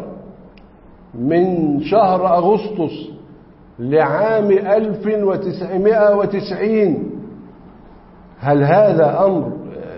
من شهر أغسطس لعام ألف وتسعمائة وتسعين، هل هذا أمر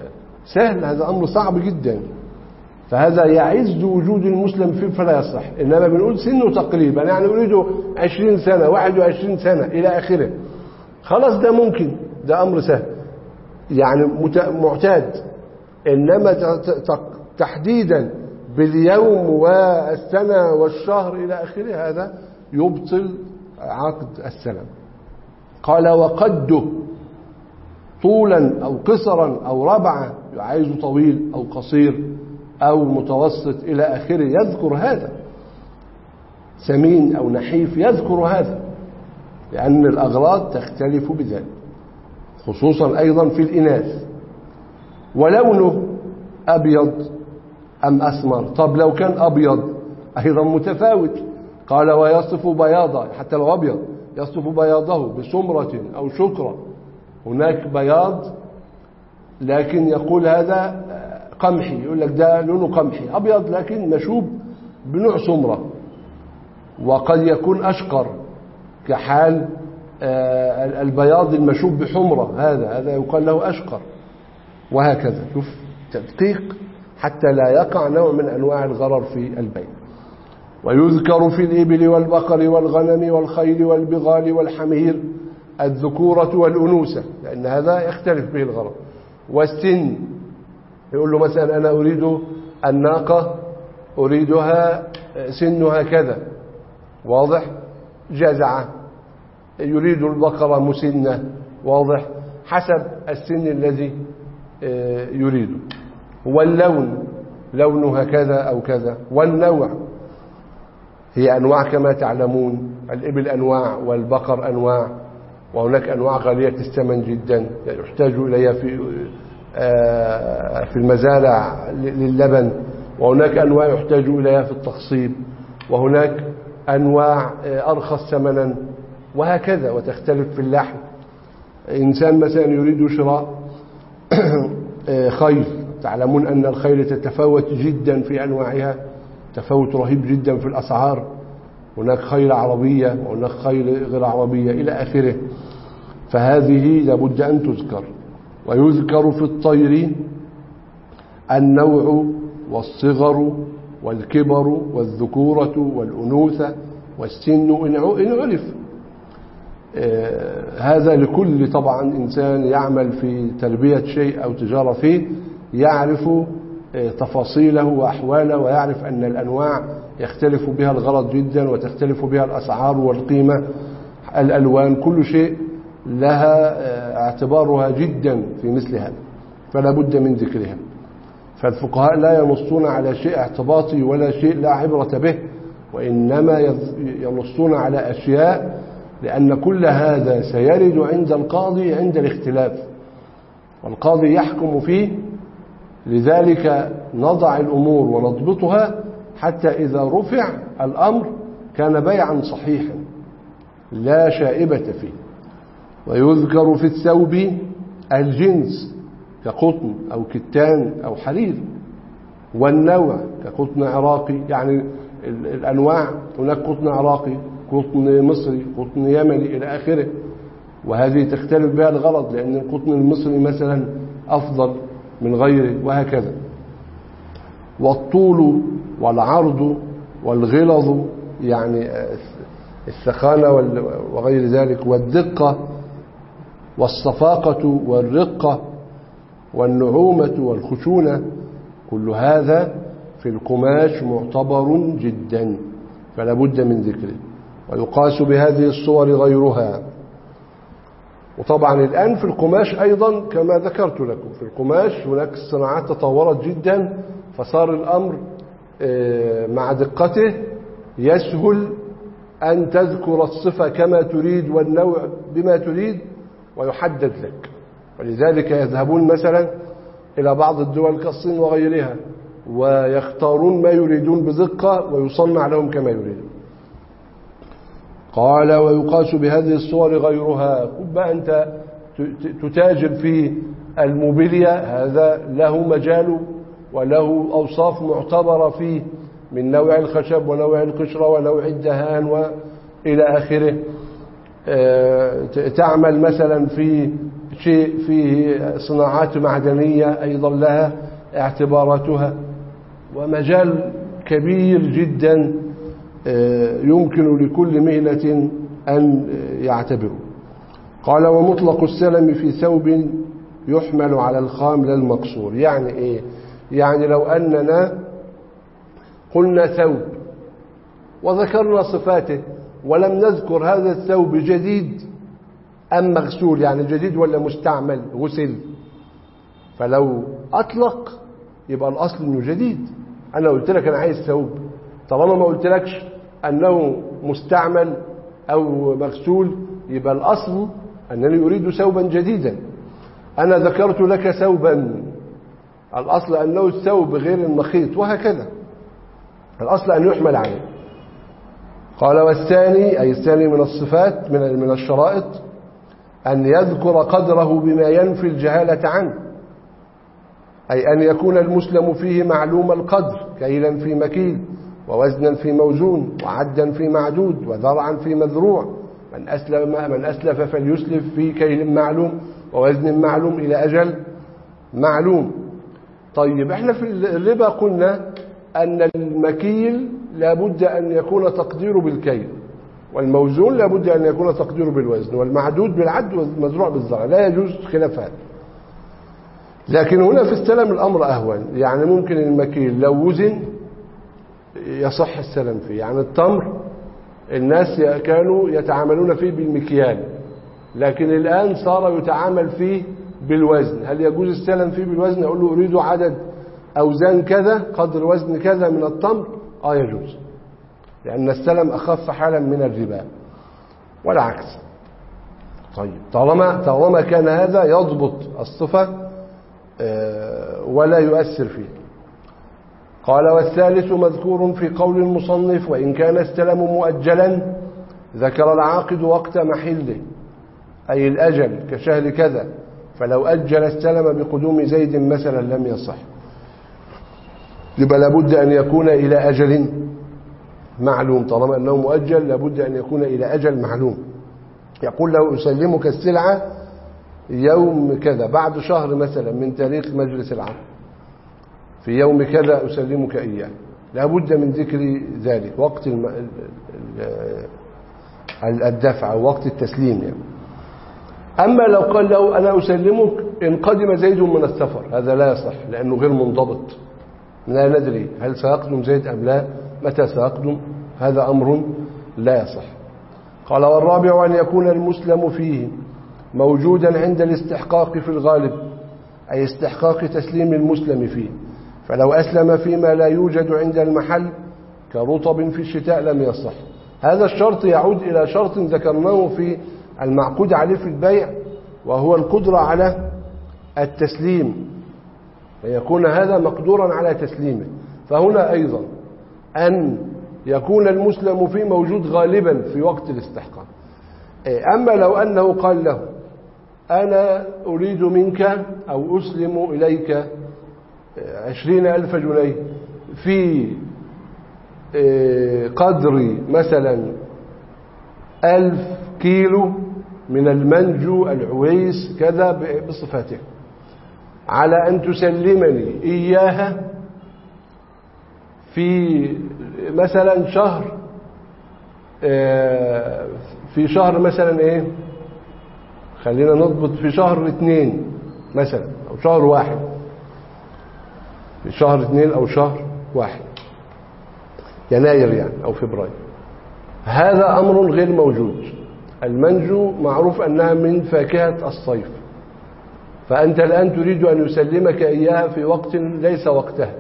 سهل، هذا أمر صعب جدا. فهذا يعز وجود المسلم فيه فلا يصح. إنما بنقول سنه تقريبا، يعني أريده عشرين سنة، واحد وعشرين سنة إلى آخره، خلاص ده ممكن، ده أمر سهل يعني معتاد. إنما تحديدا باليوم والسنة والشهر إلى آخره هذا يبطل عقد السلام. قال وقده طولا أو قصرا أو ربعا، عايزه طويل أو قصير أو متوسط إلى آخره، يذكر هذا. سمين أو نحيف يذكر هذا، لأن الأغراض تختلف بذلك، خصوصا أيضا في الإناث. ولونه أبيض أم أسمر؟ طب لو كان أبيض أيضا متفاوت. قال ويصف بياضه، حتى لو أبيض يصف بياضه بسمرة أو شكرة. هناك بياض لكن يقول هذا قمحي، يقول لك ده لونه قمحي، أبيض لكن مشوب بنوع سمرة. وقد يكون أشقر كحال البياض المشوب بحمرة، هذا هذا يقال له أشقر، وهكذا. شوف تدقيق حتى لا يقع نوع من أنواع الغرر في البيع. ويذكر في الإبل والبقر والغنم والخيل والبغال والحمير الذكورة والأنوثة، لأن هذا يختلف به الغرر. والسن، يقول له مثلا أنا أريد الناقة أريدها سنها كذا، واضح، جزعة. يريد البقرة مسنة، واضح، حسب السن الذي يريده. واللون، لونها كذا أو كذا. والنوع، هي أنواع كما تعلمون، الإبل أنواع والبقر أنواع، وهناك أنواع غالية الثمن جدا يحتاج إليها في في المزارع للبن، وهناك أنواع يحتاج إليها في التخصيب، وهناك أنواع أرخص ثمنا، وهكذا. وتختلف في اللحم. إنسان مثلا يريد شراء خيل، تعلمون أن الخيل تتفاوت جدا في أنواعها، تفاوت رهيب جدا في الأسعار. هناك خيل عربية وهناك خيل غير عربية إلى آخره، فهذه لابد أن تذكر. ويذكر في الطير النوع والصغر والكبر والذكورة والأنوثة والسن إن عرف. هذا لكل طبعا إنسان يعمل في تربية شيء أو تجارة فيه يعرف تفاصيله وأحواله، ويعرف أن الأنواع يختلف بها الغرض جدا، وتختلف بها الأسعار والقيمة، الألوان، كل شيء لها اعتبارها جدا في مثل هذا، فلا بد من ذكرها. فالفقهاء لا ينصون على شيء اعتباطي ولا شيء لا عبرة به، وإنما ينصون على أشياء لأن كل هذا سيرد عند القاضي عند الاختلاف، والقاضي يحكم فيه. لذلك نضع الأمور ونضبطها حتى إذا رفع الأمر كان بيعا صحيحا لا شائبة فيه. ويذكر في الثوب الجنس كقطن أو كتان أو حرير، والنوع كقطن عراقي، يعني الأنواع، هناك قطن عراقي، قطن مصري، قطن يمني إلى آخره، وهذه تختلف بها الغرض، لأن القطن المصري مثلا أفضل من غيره، وهكذا. والطول والعرض والغلظ، يعني الثخانة وغير ذلك، والدقة والصفاقة والرقة والنعومة والخشونة، كل هذا في القماش معتبر جدا، فلا بد من ذكره. ويقاس بهذه الصور غيرها. وطبعا الآن في القماش أيضا كما ذكرت لكم، في القماش هناك الصناعات تطورت جدا، فصار الأمر مع دقته يسهل أن تذكر الصفة كما تريد والنوع بما تريد ويحدد لك. ولذلك يذهبون مثلا إلى بعض الدول كالصين وغيرها ويختارون ما يريدون بدقة ويصنع لهم كما يريدون. قال ويقاس بهذه الصور غيرها. بقى أنت تتاجر في الموبيليا، هذا له مجال وله أوصاف معتبرة فيه من نوع الخشب ونوع القشرة ونوع الدهان وإلى آخره. تعمل مثلا في شيء فيه صناعات معدنية أيضا لها اعتباراتها، ومجال كبير جدا يمكن لكل مهنة أن يعتبره. قال ومطلق السلم في ثوب يحمل على الخام لا المقصور. يعني إيه؟ يعني لو أننا قلنا ثوب وذكرنا صفاته ولم نذكر هذا الثوب جديد أم مغسول، يعني جديد ولا مستعمل غسل، فلو أطلق يبقى الأصل أنه جديد. أنا قلت لك أنا عايز ثوب، طالما ما قلت لكش أنه مستعمل أو مغسول يبقى الأصل أنني أريد ثوبا جديدا. أنا ذكرت لك ثوبا، الأصل أنه الثوب غير المخيط، وهكذا الأصل أن يحمل عليه. قال والثاني، أي الثاني من الصفات من من الشرائط، أن يذكر قدره بما ينفي الجهالة عنه، أي أن يكون المسلم فيه معلوم القدر، كيلا في مكيل، ووزنا في موزون، وعدا في معدود، وذرعا في مذروع. من أسلف, من أسلف فليسلف في كيل معلوم ووزن معلوم إلى أجل معلوم. طيب احنا في الربا قلنا أن المكيل لابد أن يكون تقديره بالكيل، والموزون لابد أن يكون تقديره بالوزن، والمعدود بالعد، والمزروع بالزرع، لا يجوز خلاف هذا. لكن هنا في السلم الأمر أهون، يعني ممكن المكيل لو وزن يصح السلم فيه. يعني التمر الناس كانوا يتعاملون فيه بالمكيال، لكن الآن صار يتعامل فيه بالوزن. هل يجوز السلم فيه بالوزن؟ أقول له أريد عدد أوزان كذا قدر وزن كذا من التمر، آه يجوز، لأن السلم أخف حالا من الربا والعكس. طيب طالما طالما كان هذا يضبط الصفة ولا يؤثر فيه. قال والثالث مذكور في قول المصنف وإن كان السلم مؤجلا ذكر العاقد وقت محله، أي الأجل كشهر كذا، فلو أجل السلم بقدوم زيد مثلا لم يصح. يبقى لابد أن يكون إلى أجل معلوم، طالما أنه مؤجل لابد أن يكون إلى أجل معلوم. يقول له أسلمك السلعة يوم كذا، بعد شهر مثلا من تاريخ مجلس العقد، في يوم كذا أسلمك إياه، لابد من ذكر ذلك وقت الدفع أو وقت التسليم يعني. أما لو قال له أنا أسلمك إن قدم زيد من السفر، هذا لا يصح لأنه غير منضبط، لا ندري هل سيقدم زيد أم لا، متى سيقدم، هذا أمر لا يصح. قال والرابع أن يكون المسلم فيه موجودا عند الاستحقاق في الغالب، أي استحقاق تسليم المسلم فيه، فلو أسلم فيما لا يوجد عند المحل كرطب في الشتاء لم يصح. هذا الشرط يعود إلى شرط ذكرناه في المعقود عليه في البيع، وهو القدرة على التسليم، فيكون هذا مقدورا على تسليمه. فهنا أيضا أن يكون المسلم فيه موجود غالبا في وقت الاستحقاق. أما لو أنه قال له أنا أريد منك أو أسلم إليك عشرين ألف جنيه في قدر مثلا ألف كيلو من المنجو العويس كذا بصفاته، على أن تسلمني إياها في مثلا شهر، في شهر مثلا إيه، خلينا نضبط في شهر اثنين مثلا أو شهر واحد، في شهر اثنين أو شهر واحد، يناير يعني أو فبراير. هذا أمر غير موجود. المنجو معروف أنها من فاكهة الصيف، فأنت الآن تريد أن يسلمك إياها في وقت ليس وقتها،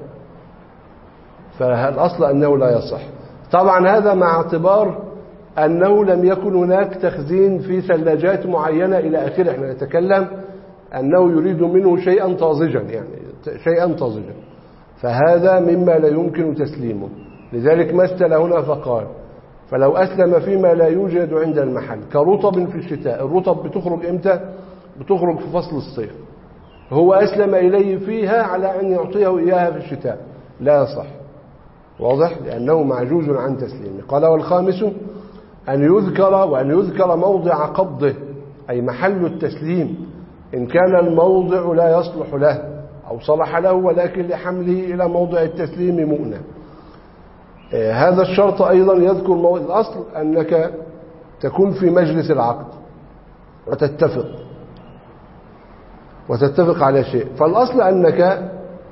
فالأصل أنه لا يصح. طبعا هذا مع اعتبار أنه لم يكن هناك تخزين في ثلاجات معينة إلى آخره. احنا نتكلم أنه يريد منه شيئا طازجا، يعني شيئا طازجا، فهذا مما لا يمكن تسليمه. لذلك مثل هنا فقال فلو أسلم فيما لا يوجد عند المحل كرطب في الشتاء. الرطب بتخرج إمتى؟ بتخرج في فصل الصيف، هو أسلم إليه فيها على أن يعطيه إياها في الشتاء، لا يصح، واضح، لأنه معجوز عن تسليمه. قال والخامس أن يذكر وأن يذكر موضع قبضه، أي محل التسليم، إن كان الموضع لا يصلح له أو صلح له ولكن لحمله إلى موضع التسليم مؤنة. هذا الشرط أيضا يذكر موضع الأصل أنك تكون في مجلس العقد وتتفق وتتفق على شيء، فالأصل أنك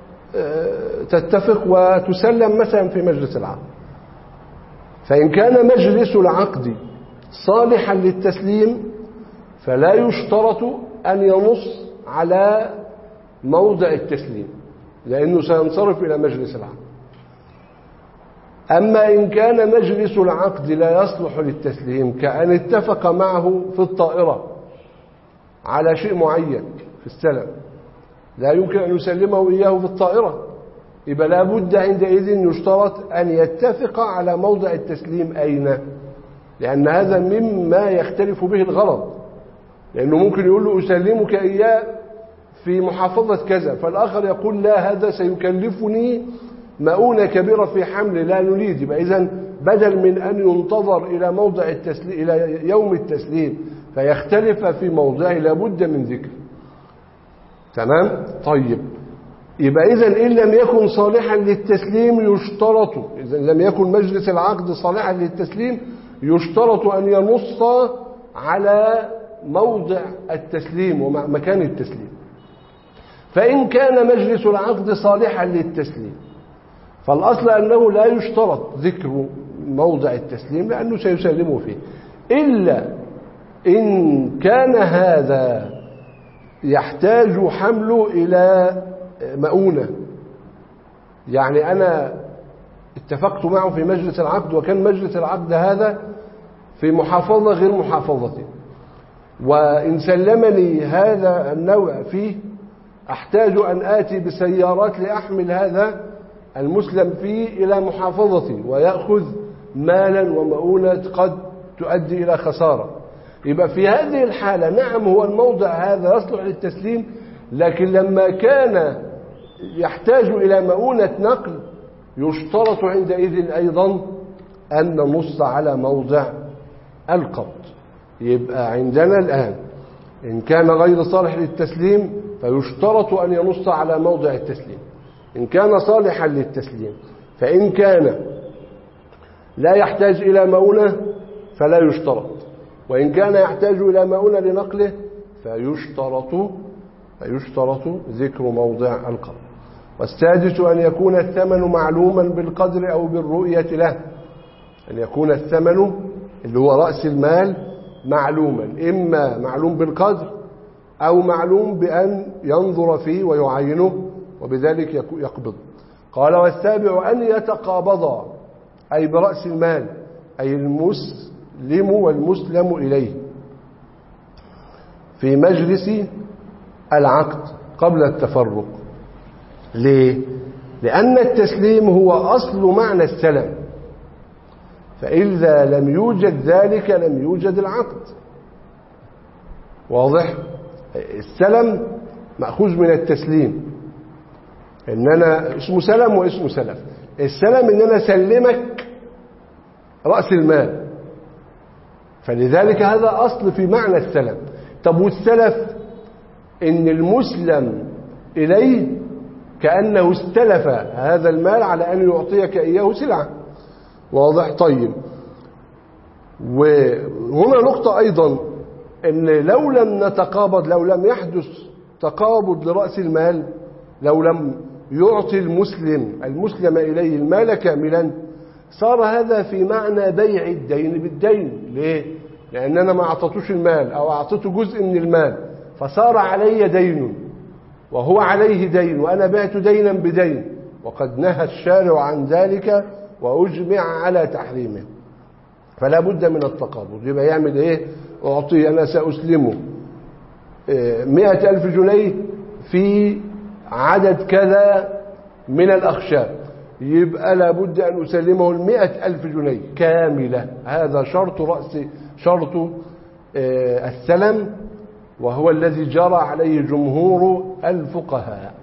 تتفق وتسلم مثلا في مجلس العقد. فإن كان مجلس العقد صالحا للتسليم فلا يشترط أن ينص على موضع التسليم لأنه سينصرف إلى مجلس العقد. أما إن كان مجلس العقد لا يصلح للتسليم كأن اتفق معه في الطائرة على شيء معين في السلم لا يمكن أن يسلمه إياه في الطائرة، يبقى لا بد عندئذ يشترط أن يتفق على موضع التسليم أين، لأن هذا مما يختلف به الغرض، لأنه ممكن يقول له أسلمك إياه في محافظة كذا، فالآخر يقول لا هذا سيكلفني مؤونة كبيرة في حمل لا نريد، يبقى إذن بدل من أن ينتظر إلى موضع التسليم إلى يوم التسليم فيختلف في موضعه لابد من ذكر. تمام؟ طيب، يبقى إذن إن لم يكن صالحا للتسليم يشترط، إذا لم يكن مجلس العقد صالحا للتسليم يشترط أن ينص على موضع التسليم ومكان التسليم. فإن كان مجلس العقد صالحا للتسليم فالأصل أنه لا يشترط ذكر موضع التسليم لأنه سيسلمه فيه، إلا إن كان هذا يحتاج حمله إلى مؤونة. يعني أنا اتفقت معه في مجلس العقد وكان مجلس العقد هذا في محافظة غير محافظتي، وإن سلمني هذا النوع فيه أحتاج أن آتي بسيارات لأحمل هذا المسلم فيه إلى محافظتي ويأخذ مالا ومؤونة قد تؤدي إلى خسارة. يبقى في هذه الحالة نعم هو الموضع هذا يصلح للتسليم، لكن لما كان يحتاج إلى مؤونة نقل يشترط عندئذ أيضا أن ننص على موضع القبض. يبقى عندنا الآن إن كان غير صالح للتسليم فيشترط أن ينص على موضع التسليم، إن كان صالحا للتسليم، فإن كان لا يحتاج إلى مؤونة فلا يشترط، وإن كان يحتاج إلى مؤونة لنقله فيشترط فيشترط ذكر موضع القبض. والسادس أن يكون الثمن معلوما بالقدر أو بالرؤية له، أن يكون الثمن اللي هو رأس المال معلوما، إما معلوم بالقدر أو معلوم بأن ينظر فيه ويعينه وبذلك يقبض. قال والسابع أن يتقابضا، أي برأس المال، أي المسلم والمسلم إليه في مجلس العقد قبل التفرق. ليه؟ لأن التسليم هو أصل معنى السلم، فإذا لم يوجد ذلك لم يوجد العقد. واضح؟ السلم مأخوذ من التسليم، إن أنا اسمه سلم واسمه سلف. السلم إن أنا سلمك رأس المال، فلذلك هذا أصل في معنى السلم. طب والسلف إن المسلم إليه كأنه استلف هذا المال على أن يعطيك إياه سلعة. واضح؟ طيب، وهنا نقطة أيضا، إن لو لم نتقابض، لو لم يحدث تقابض لرأس المال، لو لم يعطي المسلم المسلم إليه المال كاملا، صار هذا في معنى بيع الدين بالدين. ليه؟ لأن أنا ما أعطيتوش المال أو أعطيته جزء من المال فصار علي دين وهو عليه دين وأنا بعت دينا بدين، وقد نهى الشارع عن ذلك وأجمع على تحريمه، فلا بد من التقابض. يبقى يعمل إيه؟ أعطيه، أنا سأسلمه مئة ألف جنيه في عدد كذا من الأخشاب، يبقى لابد أن أسلمه المئة ألف جنيه كاملة. هذا شرط رأس شرط السلم، وهو الذي جرى عليه جمهور الفقهاء.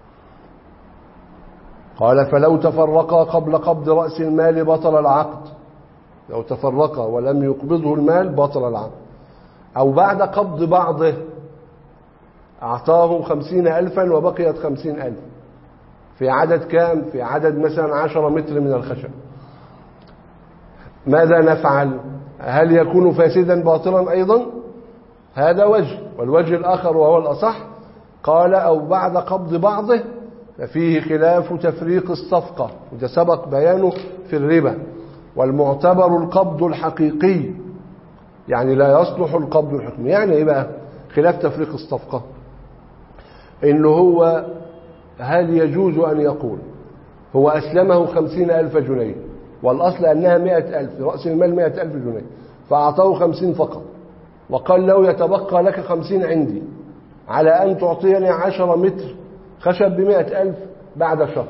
قال فلو تفرقا قبل قبض رأس المال بطل العقد، لو تفرقا ولم يقبضه المال بطل العقد، أو بعد قبض بعضه، أعطاه خمسين ألفا وبقيت خمسين ألف، في عدد كام؟ في عدد مثلا عشرة متر من الخشب. ماذا نفعل؟ هل يكون فاسدا باطلا أيضا؟ هذا وجه. والوجه الآخر وهو الأصح قال أو بعد قبض بعضه ففيه خلاف تفريق الصفقة، وده سبق بيانه في الربا. والمعتبر القبض الحقيقي، يعني لا يصلح القبض الحكمي. يعني إيه بقى خلاف تفريق الصفقة؟ إنه هو هل يجوز أن يقول هو أسلمه خمسين ألف جنيه، والأصل أنها مئة ألف، رأس المال مئة ألف جنيه، فأعطاه خمسين فقط، وقال له يتبقى لك خمسين عندي على أن تعطيني عشرة متر خشب بمئة ألف بعد شهر.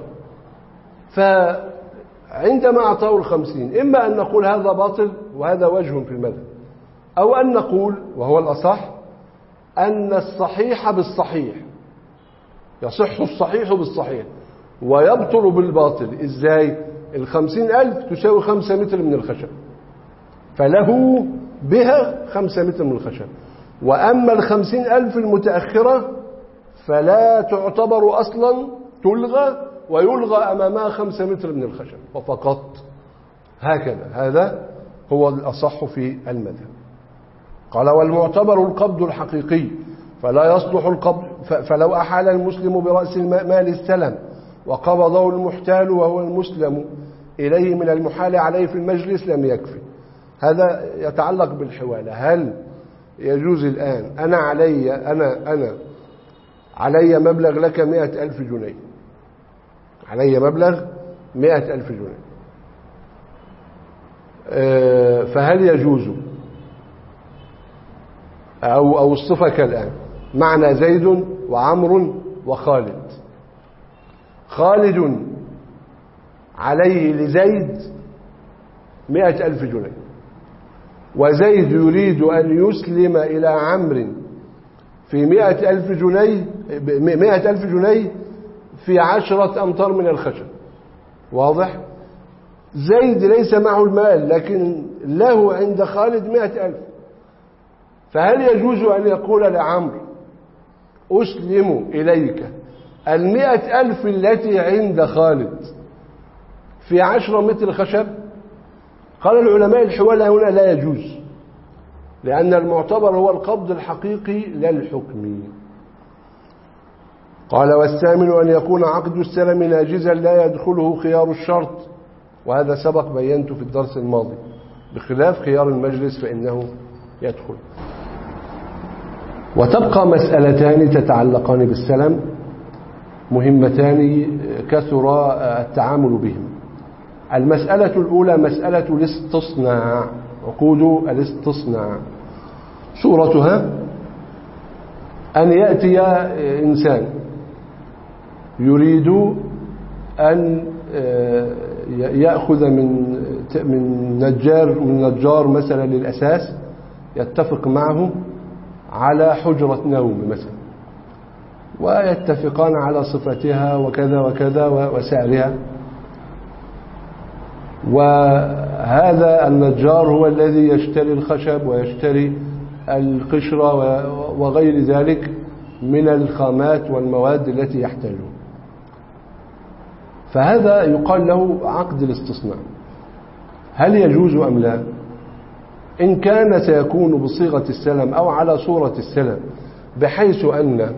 فعندما أعطاه الخمسين إما أن نقول هذا باطل وهذا وجه في المذهب، أو أن نقول وهو الأصح أن الصحيح بالصحيح، يصح الصحيح بالصحيح ويبطل بالباطل. إزاي؟ الخمسين ألف تساوي خمسة متر من الخشب، فله بها خمسة متر من الخشب. وأما الخمسين ألف المتأخرة فلا تعتبر أصلا، تلغى ويلغى أمامها خمسة متر من الخشب وفقط. هكذا هذا هو الأصح في المذهب. قال والمعتبر القبض الحقيقي فلا يصلح القبض، فلو أحال المسلم برأس مال السلم وقبضه المحتال وهو المسلم إليه من المحال عليه في المجلس لم يكفي. هذا يتعلق بالحوالة. هل يجوز الآن أنا علي أنا أنا علي مبلغ لك مئة ألف جنيه، علي مبلغ مئة ألف جنيه، فهل يجوز أو أو الصفة كالآن معنى زيد وعمر وخالد. خالد عليه لزيد مئة ألف جنيه، وزيد يريد أن يسلم إلى عمرو في مئة ألف جنيه مئة ألف جنيه في عشرة أمتار من الخشب. واضح؟ زيد ليس معه المال لكن له عند خالد مئة ألف، فهل يجوز أن يقول لعمرو أسلم إليك المئة ألف التي عند خالد في عشرة متر خشب؟ قال العلماء الحوالة هنا لا يجوز، لأن المعتبر هو القبض الحقيقي لا الحكمي. قال والثامن أن يكون عقد السلم ناجزا لا يدخله خيار الشرط، وهذا سبق بينته في الدرس الماضي، بخلاف خيار المجلس فإنه يدخل. وتبقى مسألتان تتعلقان بالسلم مهمتان كثر التعامل بهم. المسألة الأولى مسألة الاستصناع، عقود الاستصناع. صورتها أن يأتي إنسان يريد أن يأخذ من من نجار من نجار مثلا للأساس، يتفق معه على حجرة نوم مثلا، ويتفقان على صفتها وكذا وكذا وسعرها، وهذا النجار هو الذي يشتري الخشب ويشتري القشرة وغير ذلك من الخامات والمواد التي يحتاجها. فهذا يقال له عقد الاستصناع. هل يجوز أم لا؟ إن كان سيكون بصيغة السلم أو على صورة السلم، بحيث أن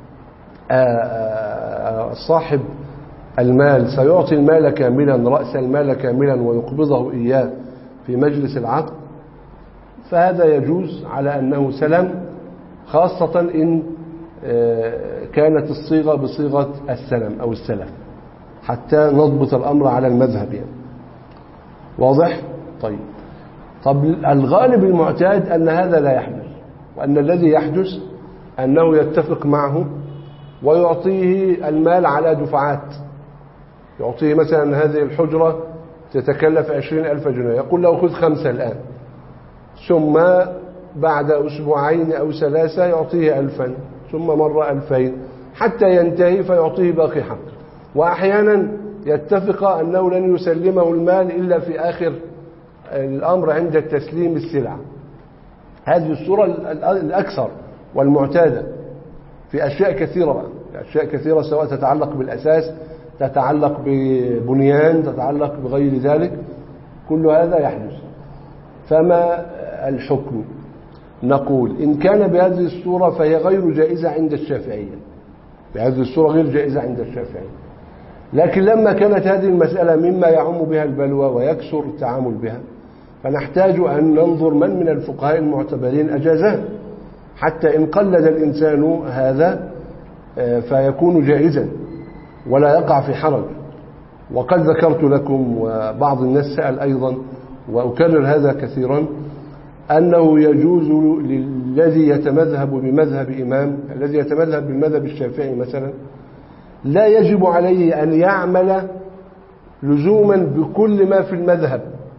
صاحب المال سيعطي المال كاملا، رأس المال كاملا، ويقبضه إياه في مجلس العقد، فهذا يجوز على أنه سلم، خاصة إن كانت الصيغة بصيغة السلم أو السلف، حتى نضبط الأمر على المذهب يعني. واضح؟ طيب طب الغالب المعتاد أن هذا لا يحدث، وأن الذي يحدث أنه يتفق معه ويعطيه المال على دفعات. يعطيه مثلا هذه الحجرة تتكلف عشرين ألف جنيه، يقول له خذ خمسة الآن، ثم بعد أسبوعين أو ثلاثة يعطيه ألفا، ثم مرة ألفين، حتى ينتهي فيعطيه باقي حق. وأحيانا يتفق أنه لن يسلمه المال إلا في آخر الأمر عند تسليم السلعة. هذه الصورة الأكثر والمعتادة في أشياء كثيرة بقى، أشياء كثيرة سواء تتعلق بالأساس، تتعلق ببنيان، تتعلق بغير ذلك، كل هذا يحدث. فما الحكم؟ نقول إن كان بهذه الصورة فهي غير جائزة عند الشافعية، بهذه الصورة غير جائزة عند الشافعية. لكن لما كانت هذه المسألة مما يعم بها البلوى ويكثر التعامل بها، فنحتاج أن ننظر من من الفقهاء المعتبرين أجازها، حتى إن قلد الإنسان هذا فيكون جائزا ولا يقع في حرج. وقد ذكرت لكم وبعض الناس سأل أيضا، وأكرر هذا كثيرا، أنه يجوز للذي يتمذهب بمذهب إمام، الذي يتمذهب بالمذهب الشافعي مثلا، لا يجب عليه أن يعمل لزوما بكل ما في المذهب،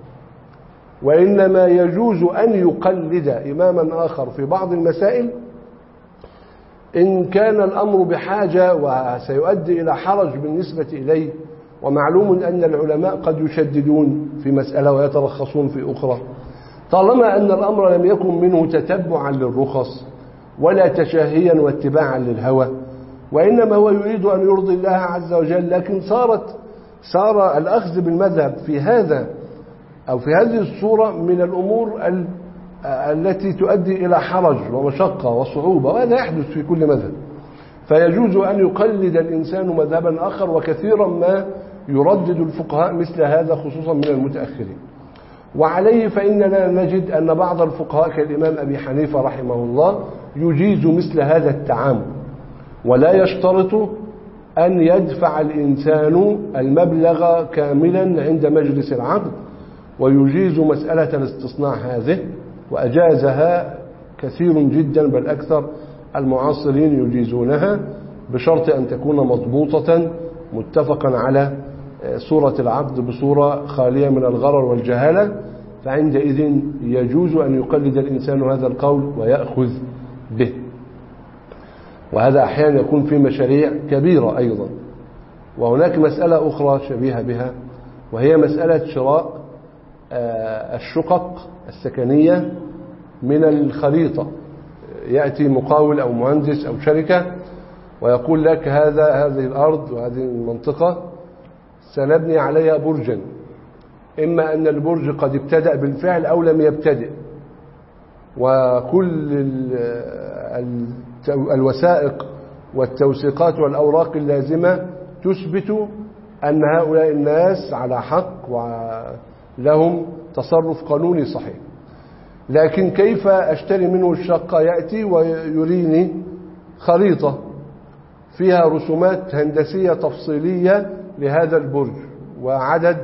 وإنما يجوز أن يقلد إماما آخر في بعض المسائل إن كان الأمر بحاجة وسيؤدي إلى حرج بالنسبة إليه. ومعلوم أن العلماء قد يشددون في مسألة ويترخصون في أخرى، طالما أن الأمر لم يكن منه تتبعا للرخص ولا تشاهيا واتباعا للهوى، وإنما هو يريد أن يرضي الله عز وجل. لكن صارت صار الأخذ بالمذهب في هذا أو في هذه الصورة من الأمور التي تؤدي إلى حرج ومشقة وصعوبة، وهذا يحدث في كل مذهب. فيجوز أن يقلد الإنسان مذهبا آخر، وكثيرا ما يردد الفقهاء مثل هذا خصوصا من المتأخرين. وعليه فإننا نجد أن بعض الفقهاء كالإمام أبي حنيفة رحمه الله يجيز مثل هذا التعامل، ولا يشترط أن يدفع الإنسان المبلغ كاملا عند مجلس العقد، ويجيز مسألة الاستصناع هذه، وأجازها كثير جدا بل أكثر المعاصرين يجيزونها، بشرط أن تكون مضبوطة متفقا على صورة العقد بصورة خالية من الغرر والجهالة. فعندئذ يجوز أن يقلد الإنسان هذا القول ويأخذ به. وهذا أحيانا يكون في مشاريع كبيرة أيضا. وهناك مسألة أخرى شبيهة بها، وهي مسألة شراء الشقق السكنية من الخريطة. يأتي مقاول أو مهندس أو شركة ويقول لك هذا هذه الأرض وهذه المنطقة سنبني عليها برجا، إما أن البرج قد ابتدأ بالفعل أو لم يبتدئ، وكل الوثائق والتوثيقات والأوراق اللازمة تثبت أن هؤلاء الناس على حق ولهم تصرف قانوني صحيح. لكن كيف أشتري منه الشقة؟ يأتي ويريني خريطة فيها رسومات هندسية تفصيلية لهذا البرج وعدد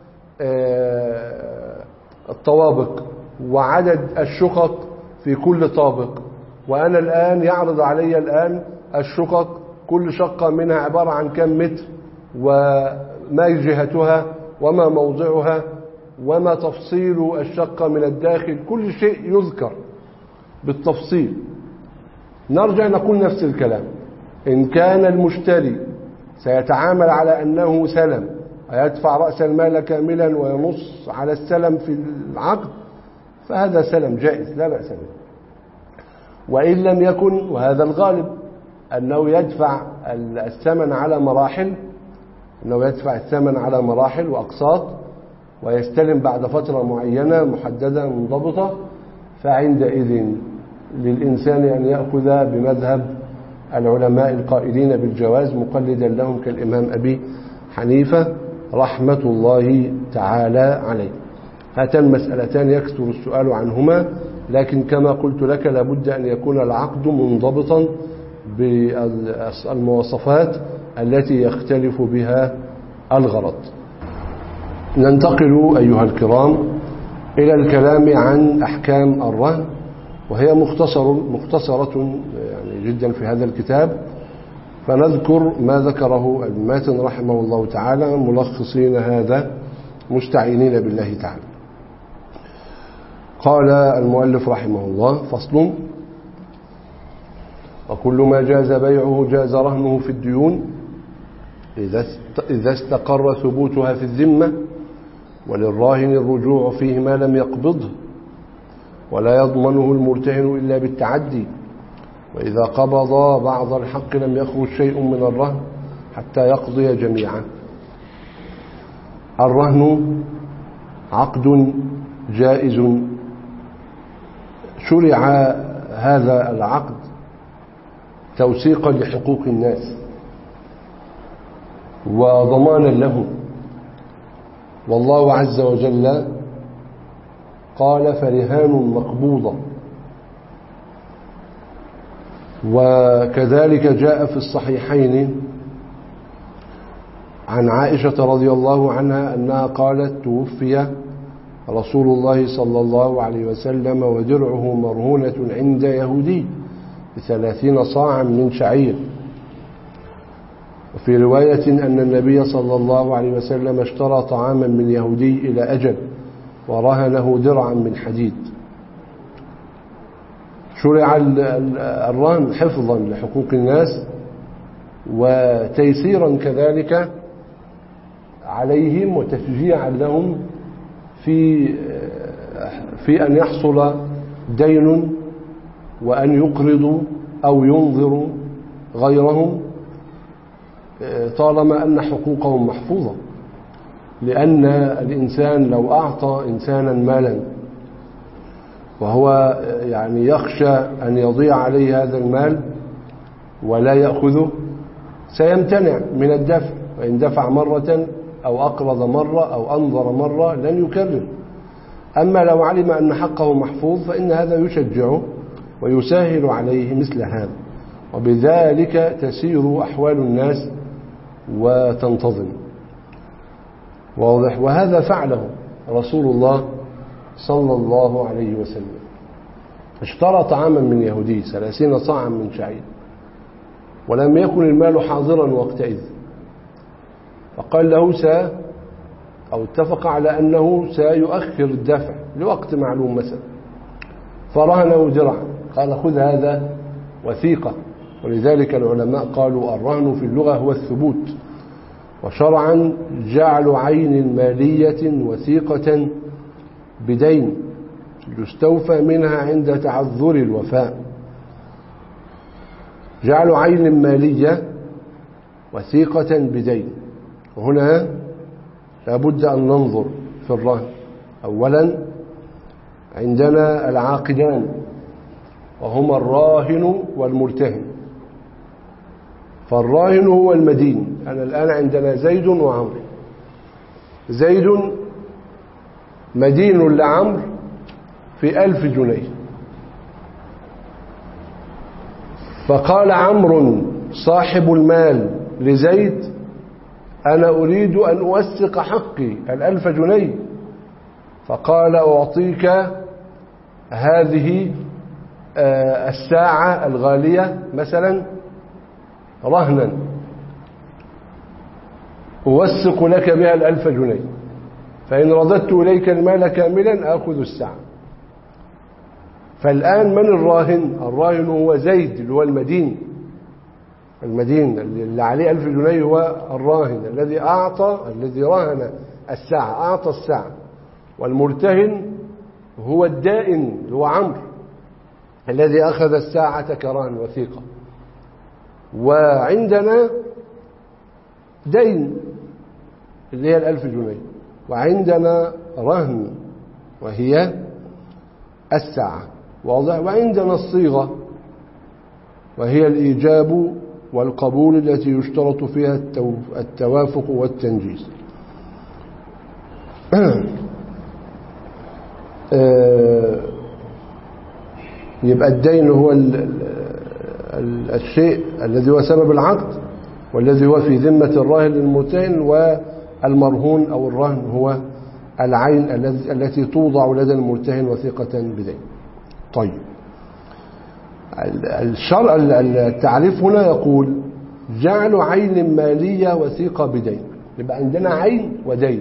الطوابق وعدد الشقق في كل طابق، وأنا الآن يعرض علي الآن الشقق كل شقة منها عبارة عن كم متر وما جهتها وما موضعها وما تفصيل الشقة من الداخل، كل شيء يذكر بالتفصيل. نرجع نقول نفس الكلام. إن كان المشتري سيتعامل على أنه سلم ويدفع رأس المال كاملا وينص على السلم في العقد، فهذا سلم جائز لا بأس به. وإن لم يكن، وهذا الغالب، أنه يدفع الثمن على مراحل أنه يدفع الثمن على مراحل وأقساط ويستلم بعد فترة معينة محددة منضبطة، فعندئذ للإنسان أن يأخذ بمذهب العلماء القائلين بالجواز مقلدا لهم كالإمام أبي حنيفة رحمة الله تعالى عليه. هاتان مسألتان يكثر السؤال عنهما، لكن كما قلت لك لابد أن يكون العقد منضبطا بالمواصفات التي يختلف بها الغرض. ننتقل أيها الكرام إلى الكلام عن أحكام الرهن، وهي مختصر مختصرة يعني جدا في هذا الكتاب، فنذكر ما ذكره الماتن رحمه الله تعالى ملخصين هذا مستعينين بالله تعالى. قال المؤلف رحمه الله: فصل: وكل ما جاز بيعه جاز رهنه في الديون إذا استقر ثبوتها في الذمة، وللراهن الرجوع فيه ما لم يقبضه، ولا يضمنه المرتهن إلا بالتعدي، وإذا قبض بعض الحق لم يخرج شيء من الرهن حتى يقضي جميعا. الرهن عقد جائز، شرع هذا العقد توثيقا لحقوق الناس وضمانا لهم، والله عز وجل قال فرهان مقبوضة. وكذلك جاء في الصحيحين عن عائشة رضي الله عنها أنها قالت توفي رسول الله صلى الله عليه وسلم ودرعه مرهونة عند يهودي بثلاثين صاعا من شعير. وفي رواية أن النبي صلى الله عليه وسلم اشترى طعاما من يهودي إلى أجل ورهنه درعا من حديد. شرع الرهن حفظا لحقوق الناس وتيسيرا كذلك عليهم وتشجيعا لهم في في أن يحصل دين وأن يقرضوا أو ينظروا غيرهم طالما أن حقوقهم محفوظة. لأن الإنسان لو أعطى إنسانا مالا وهو يعني يخشى أن يضيع عليه هذا المال ولا يأخذه سيمتنع من الدفع، وإن دفع مرة أو أقرض مرة أو أنظر مرة لن يكرر. أما لو علم أن حقه محفوظ فإن هذا يشجعه ويسهل عليه مثل هذا، وبذلك تسير أحوال الناس وتنتظم. واضح؟ وهذا فعله رسول الله صلى الله عليه وسلم، اشترى طعاما من يهودي ثلاثين صاعا من شعير ولم يكن المال حاضرا وقتئذ، فقال له سا أو اتفق على أنه سيؤخر الدفع لوقت معلوم مثلا، فرهنه درعا، قال خذ هذا وثيقة. ولذلك العلماء قالوا الرهن في اللغة هو الثبوت، وشرعا جعل عين مالية وثيقة بدين يستوفى منها عند تعذر الوفاء. جعل عين مالية وثيقة بدين. وهنا لابد أن ننظر في الرهن. أولا عندنا العاقدان وهما الراهن والمرتهن. فالراهن هو المدين. أنا الآن عندنا زيد وعمر. زيد مدين لعمر في ألف جنيه، فقال عمرو صاحب المال لزيد أنا أريد أن أوثق حقي الألف جنيه، فقال أعطيك هذه الساعة الغالية مثلا رهنا أوثق لك بها الألف جنيه، فإن رددت إليك المال كاملا أخذ الساعة. فالآن من الراهن؟ الراهن هو زيد اللي هو المدين. المدين اللي عليه ألف جنيه هو الراهن الذي أعطى، الذي راهن الساعة، أعطى الساعة. والمرتهن هو الدائن اللي هو عمرو الذي أخذ الساعة كرهن وثيقة. وعندنا دين اللي هي الألف جنيه، وعندنا رهن وهي الساعة. واضح؟ وعندنا الصيغة وهي الإيجاب والقبول التي يشترط فيها التوافق والتنجيز. يبقى الدين هو الشيء الذي هو سبب العقد والذي هو في ذمة الراهن للمرتهن، والمرهون أو الرهن هو العين التي توضع لدى المرتهن وثيقة بدين. طيب الشرع التعريف هنا يقول جعل عين مالية وثيقة بدين. يبقى عندنا عين ودين،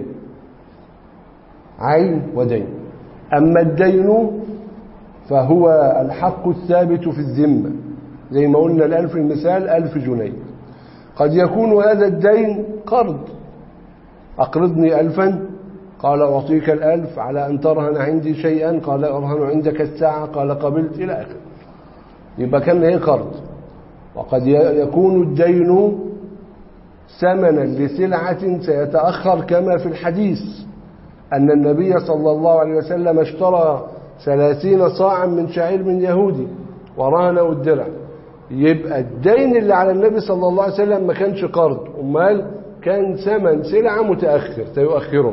عين ودين. أما الدين فهو الحق الثابت في الذمة، زي ما قلنا الألف المثال ألف جنيه. قد يكون هذا الدين قرض، أقرضني ألفا، قال أعطيك الألف على أن ترهن عندي شيئا، قال أرهن عندك الساعة، قال قبلت، إلى آخره. يبقى كان ايه؟ قرض. وقد يكون الدين ثمنا لسلعة سيتأخر، كما في الحديث أن النبي صلى الله عليه وسلم اشترى ثلاثين صاعا من شعير من يهودي ورهنه الدرع. يبقى الدين اللي على النبي صلى الله عليه وسلم ما كانش قرض، أمال كان ثمن سلعة متأخر سيؤخره.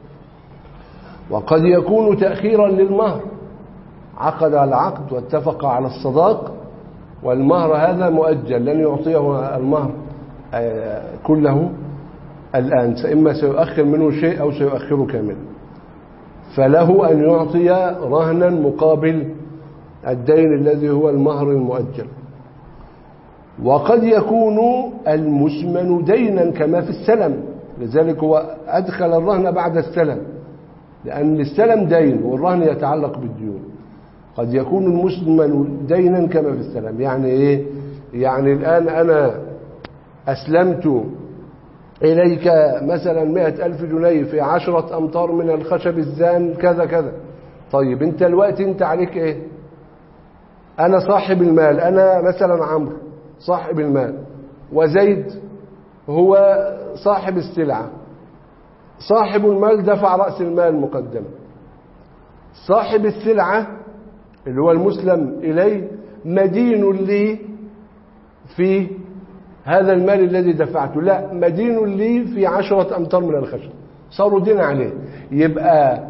وقد يكون تأخيرا للمهر، عقد العقد واتفق على الصداق والمهر هذا مؤجل، لن يعطيه المهر كله الآن، إما سيؤخر منه شيء أو سيؤخره كاملا، فله أن يعطي رهنا مقابل الدين الذي هو المهر المؤجل. وقد يكون المسمن دينا كما في السلم، لذلك هو أدخل الرهن بعد السلم، لأن السلم دين والرهن يتعلق بالديون. قد يكون المسمن دينا كما في السلم، يعني إيه؟ يعني الآن أنا أسلمت إليك مثلا مئة ألف جنيه في عشرة أمتار من الخشب الزان كذا كذا. طيب أنت الوقت أنت عليك إيه؟ أنا صاحب المال، أنا مثلا عمرو صاحب المال، وزيد هو صاحب السلعة. صاحب المال دفع رأس المال مقدما، صاحب السلعة اللي هو المسلم إليه مدين لي في هذا المال الذي دفعته، لا مدين لي في عشرة أمتار من الخشب، صاروا دين عليه. يبقى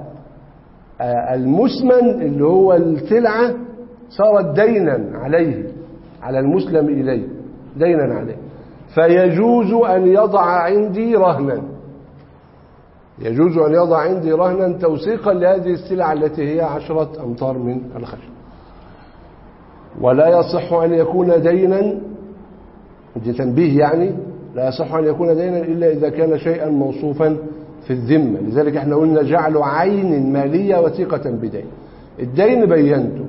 المسمن اللي هو السلعة صارت دينا عليه، على المسلم إليه دينا عليه، فيجوز أن يضع عندي رهنا، يجوز أن يضع عندي رهنا توثيقا لهذه السلعة التي هي عشرة أمتار من الخشب. ولا يصح أن يكون دينا، دي تنبيه يعني، لا يصح أن يكون دينا إلا إذا كان شيئا موصوفا في الذمة. لذلك احنا قلنا جعل عين مالية وثيقة بدين. الدين بينته،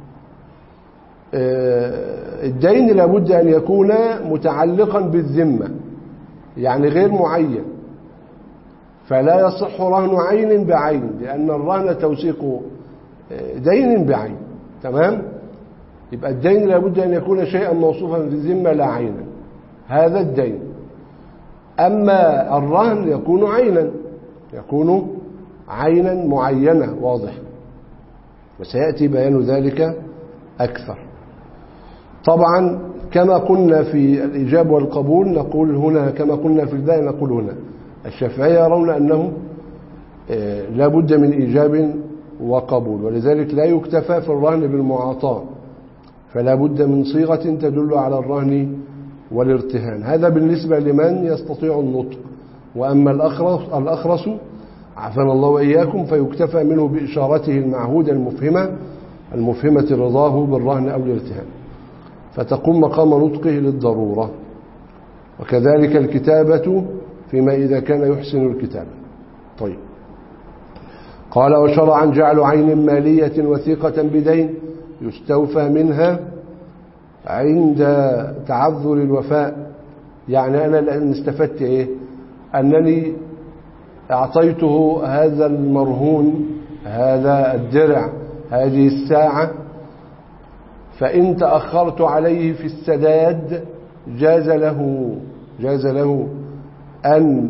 الدين لابد أن يكون متعلقا بالذمة، يعني غير معين، فلا يصح رهن عين بعين، لأن الرهن توثيق دين بعين. تمام؟ يبقى الدين لابد أن يكون شيئا موصوفا في الذمة لا عينا، هذا الدين. أما الرهن يكون عينا، يكون عينا معينة واضح، وسيأتي بيان ذلك أكثر. طبعا كما قلنا في الإيجاب والقبول نقول هنا، كما قلنا في البيع نقول هنا. الشافعية يرون أنه لا بد من إيجاب وقبول، ولذلك لا يكتفى في الرهن بالمعاطاة، فلا بد من صيغة تدل على الرهن والارتهان. هذا بالنسبة لمن يستطيع النطق. وأما الأخرس, الأخرس عافانا الله وإياكم فيكتفى منه بإشارته المعهودة المفهمة المفهمة رضاه بالرهن أو الارتهان، فتقوم مقام نطقه للضرورة. وكذلك الكتابة فيما إذا كان يحسن الكتابة. طيب، قال وشرعا جعل عين مالية وثيقة بدين يستوفى منها عند تعذر الوفاء. يعني أنا الآن استفدت إيه؟ أنني أعطيته هذا المرهون، هذا الدرع، هذه الساعة، فإن تأخرت عليه في السداد جاز له جاز له أن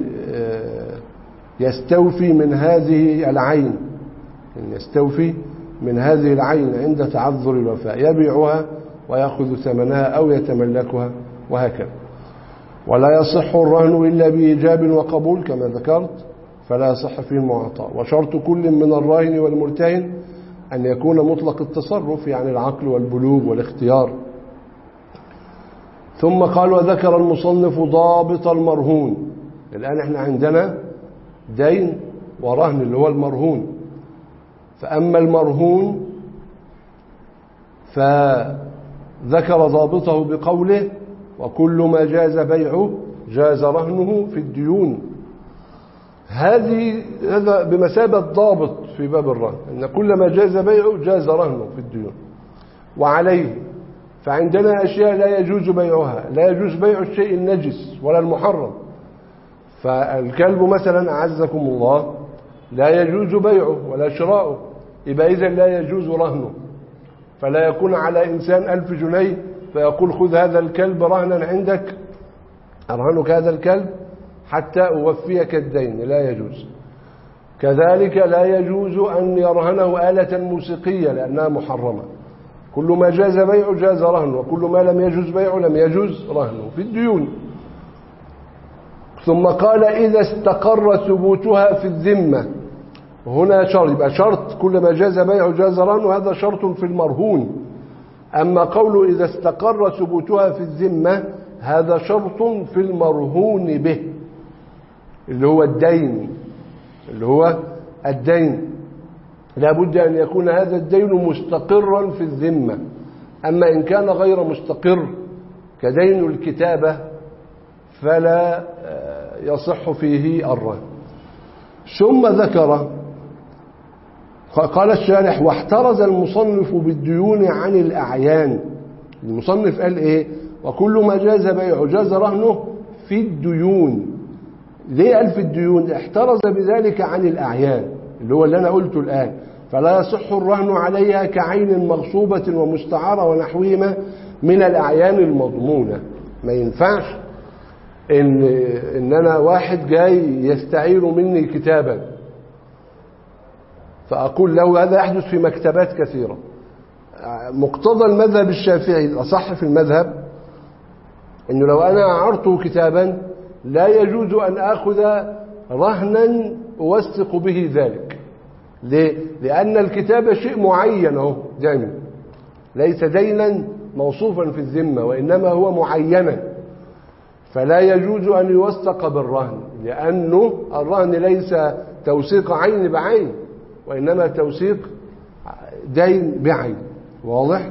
يستوفي من هذه العين، أن يستوفي من هذه العين عند تعذر الوفاء، يبيعها ويأخذ ثمنها أو يتملكها وهكذا. ولا يصح الرهن إلا بإيجاب وقبول كما ذكرت، فلا يصح فيه المعاطاة. وشرط كل من الراهن والمرتهن أن يكون مطلق التصرف، يعني العقل والبلوغ والاختيار. ثم قال وذكر المصنف ضابط المرهون. الآن احنا عندنا دين ورهن اللي هو المرهون. فأما المرهون فذكر ضابطه بقوله وكل ما جاز بيعه جاز رهنه في الديون. هذه هذا بمثابة ضابط في باب الرهن، أن كل ما جاز بيعه جاز رهنه في الديون. وعليه فعندنا أشياء لا يجوز بيعها، لا يجوز بيع الشيء النجس ولا المحرم. فالكلب مثلا أعزكم الله لا يجوز بيعه ولا شراؤه، يبقى إذن لا يجوز رهنه. فلا يكون على إنسان ألف جنيه فيقول خذ هذا الكلب رهنا عندك، أرهنك هذا الكلب حتى أوفيك الدين، لا يجوز. كذلك لا يجوز أن يرهنه آلة موسيقية لأنها محرمة. كل ما جاز بيع جاز رهنه، وكل ما لم يجوز بيع لم يجوز رهنه في الديون. ثم قال إذا استقر ثبوتها في الذمة، هنا شرط، يبقى شرط كل ما جاز بيع جاز رهنه، هذا شرط في المرهون. أما قوله إذا استقر ثبوتها في الذمة هذا شرط في المرهون به اللي هو الدين، اللي هو الدين لا بد أن يكون هذا الدين مستقرا في الذمة. أما إن كان غير مستقر كدين الكتابة فلا يصح فيه الرهن. ثم ذكر قال الشارح واحترز المصنف بالديون عن الأعيان. المصنف قال إيه؟ وكل ما جاز بيعه جاز رهنه في الديون. ليه قال في الديون؟ احترز بذلك عن الأعيان اللي هو اللي أنا قلته الآن، فلا يصح الرهن عليها كعين مغصوبة ومستعارة ونحوهما من الأعيان المضمونة. ما ينفعش إن, إن أنا واحد جاي يستعير مني كتابا فأقول له هذا يحدث في مكتبات كثيرة. مقتضى المذهب الشافعي الأصح في المذهب إنه لو أنا أعرته كتابا لا يجوز أن أخذ رهنا أوثق به ذلك. ليه؟ لأن الكتاب شيء معين اهو دائما، ليس دينا موصوفا في الذمة وإنما هو معينا، فلا يجوز أن يوثق بالرهن، لأنه الرهن ليس توثيق عين بعين وإنما توثيق دين بعين. واضح؟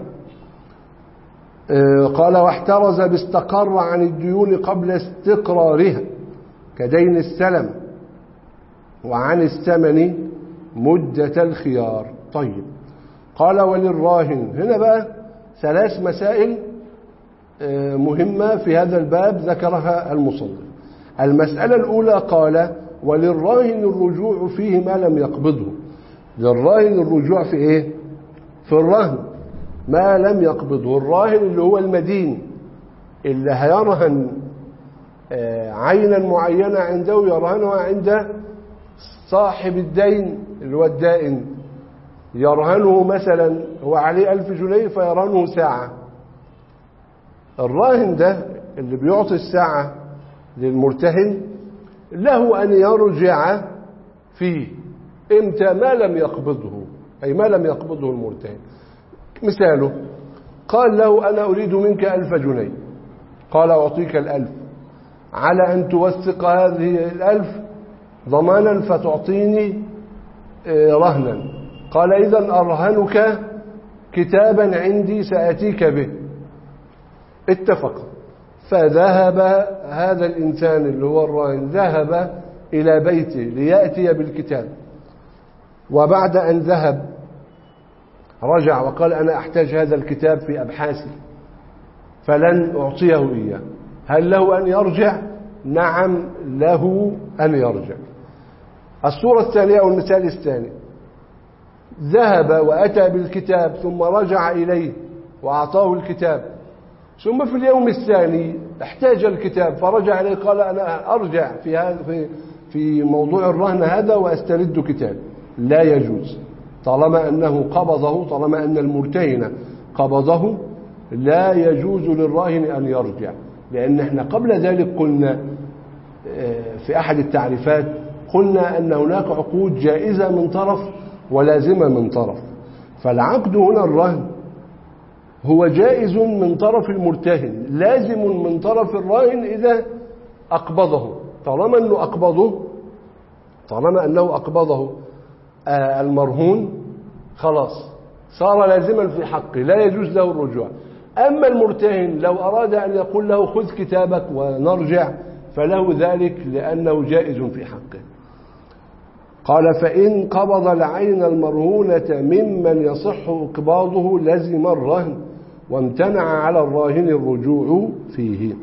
آه قال واحترز باستقر عن الديون قبل استقرارها كدين السلم وعن الثمن مدة الخيار. طيب قال وللراهن، هنا بقى ثلاث مسائل آه مهمة في هذا الباب ذكرها المصنف. المسألة الأولى قال وللراهن الرجوع فيه ما لم يقبضه. للراهن الرجوع في ايه؟ في الرهن ما لم يقبضه. الراهن اللي هو المدين اللي هيرهن عينا معينة عنده يرهنها عند صاحب الدين اللي هو الدائن، يرهنه مثلا هو عليه ألف جنيه فيرهنه ساعة. الراهن ده اللي بيعطي الساعة للمرتهن له أن يرجع فيه امتى ما لم يقبضه، أي ما لم يقبضه المرتهن. مثاله قال له أنا أريد منك ألف جنيه، قال أعطيك الألف على أن توثق هذه الألف ضمانا فتعطيني رهنا. قال إذن أرهنك كتابا عندي سأتيك به. اتفق. فذهب هذا الإنسان اللي هو الراهن ذهب إلى بيته ليأتي بالكتاب، وبعد أن ذهب رجع وقال أنا أحتاج هذا الكتاب في أبحاثي فلن أعطيه إياه. هل له أن يرجع؟ نعم له أن يرجع. الصورة الثانية أو المثال الثاني، ذهب وأتى بالكتاب ثم رجع إليه وأعطاه الكتاب، ثم في اليوم الثاني احتاج الكتاب فرجع إليه قال أنا أرجع في هذا في في موضوع الرهن هذا وأسترد كتاب. لا يجوز طالما أنه قبضه، طالما أن المرتهن قبضه لا يجوز للراهن أن يرجع. لأن احنا قبل ذلك قلنا في أحد التعريفات قلنا أن هناك عقود جائزة من طرف ولازمة من طرف. فالعقد هنا الرهن هو جائز من طرف المرتهن، لازم من طرف الراهن إذا أقبضه. طالما أنه أقبضه طالما أنه أقبضه المرهون خلاص صار لازما في حقه، لا يجوز له الرجوع. أما المرتهن لو أراد أن يقول له خذ كتابك ونرجع فله ذلك لأنه جائز في حقه. قال فإن قبض العين المرهونة ممن يصح إقباضه لزم الرهن وامتنع على الراهن الرجوع فيه.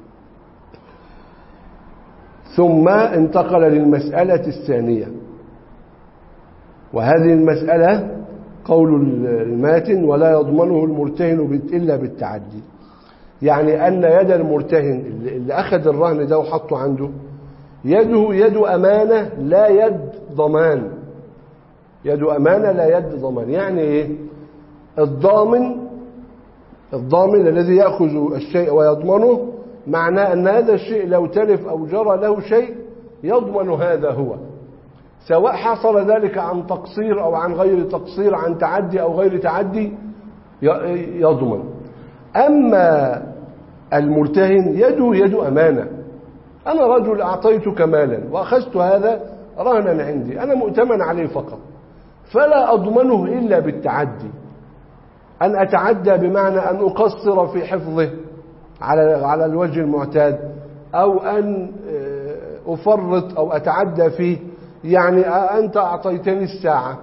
ثم انتقل للمسألة الثانية، وهذه المسألة قول الماتن ولا يضمنه المرتهن إلا بالتعدي، يعني أن يد المرتهن اللي أخذ الرهن ده وحطه عنده يده يد أمانة لا يد ضمان، يد أمانة لا يد ضمان. يعني إيه؟ الضامن الضامن الذي يأخذ الشيء ويضمنه معناه أن هذا الشيء لو تلف أو جرى له شيء يضمن هذا هو، سواء حصل ذلك عن تقصير أو عن غير تقصير، عن تعدي أو غير تعدي يضمن. أما المرتهن يده يد أمانة، أنا رجل أعطيتك مالا وأخذت هذا رهنا عندي، أنا مؤتمن عليه فقط، فلا أضمنه إلا بالتعدي، أن أتعدى بمعنى أن أقصر في حفظه على على الوجه المعتاد، أو أن أفرط أو أتعدى فيه. يعني أنت أعطيتني الساعة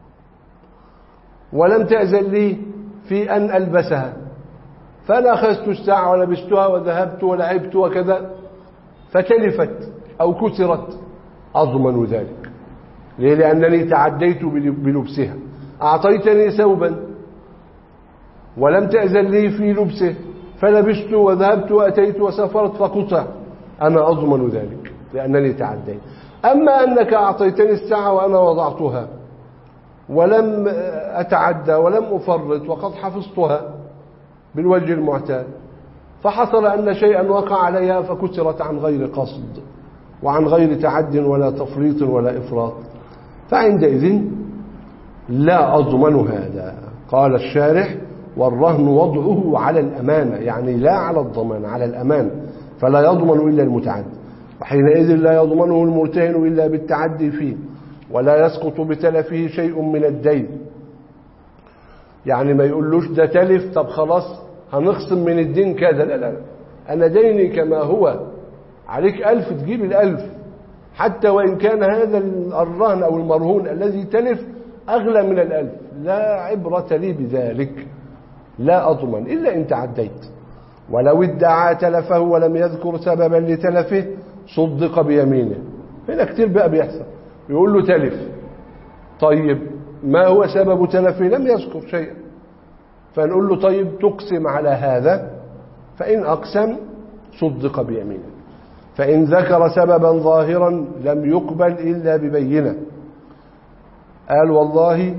ولم تأذن لي في أن ألبسها، فأنا أخذت الساعة ولبستها وذهبت ولعبت وكذا فتلفت أو كسرت، أضمن ذلك. ليه؟ لأنني تعديت بلبسها. أعطيتني ثوبا ولم تأذن لي في لبسه فلبست وذهبت وأتيت وسافرت فقطع، أنا أضمن ذلك لأنني تعديت. أما أنك أعطيتني الساعة وأنا وضعتها ولم أتعدى ولم أفرط وقد حفظتها بالوجه المعتاد، فحصل أن شيئا وقع عليها فكسرت عن غير قصد وعن غير تعد ولا تفريط ولا إفراط، فعندئذ لا أضمن هذا. قال الشارح والرهن وضعه على الأمانة، يعني لا على الضمان، على الأمانة، فلا يضمن إلا المتعدي، وحينئذ لا يضمنه المرتهن إلا بالتعدي فيه، ولا يسقط بتلفه شيء من الدين. يعني ما يقولوش ده تلف طب خلاص هنخصم من الدين كذا، لا لا لا، أنا ديني كما هو، عليك ألف تجيب الألف، حتى وإن كان هذا الرهن أو المرهون الذي تلف أغلى من الألف، لا عبرة لي بذلك، لا أضمن إلا إن تعديت. ولو ادعى تلفه ولم يذكر سببا لتلفه صدق بيمينه. هنا كتير بقى بيحصل، يقول له تلف، طيب ما هو سبب تلفه؟ لم يذكر شيئا، فنقول له طيب تقسم على هذا، فإن أقسم صدق بيمينه. فإن ذكر سببا ظاهرا لم يقبل إلا ببينة. قال والله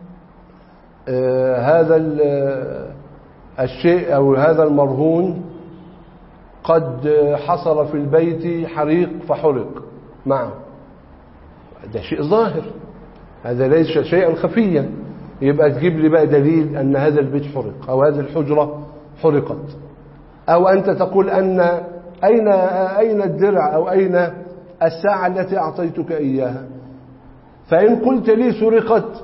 آه هذا الشيء أو هذا المرهون قد حصل في البيت حريق فحرق معه، ده شيء ظاهر، هذا ليس شيئا خفيا، يبقى تجيب لي بقى دليل أن هذا البيت حرق أو هذه الحجرة حرقت. أو أنت تقول أن أين أين الدرع أو أين الساعة التي أعطيتك إياها، فإن قلت لي سرقت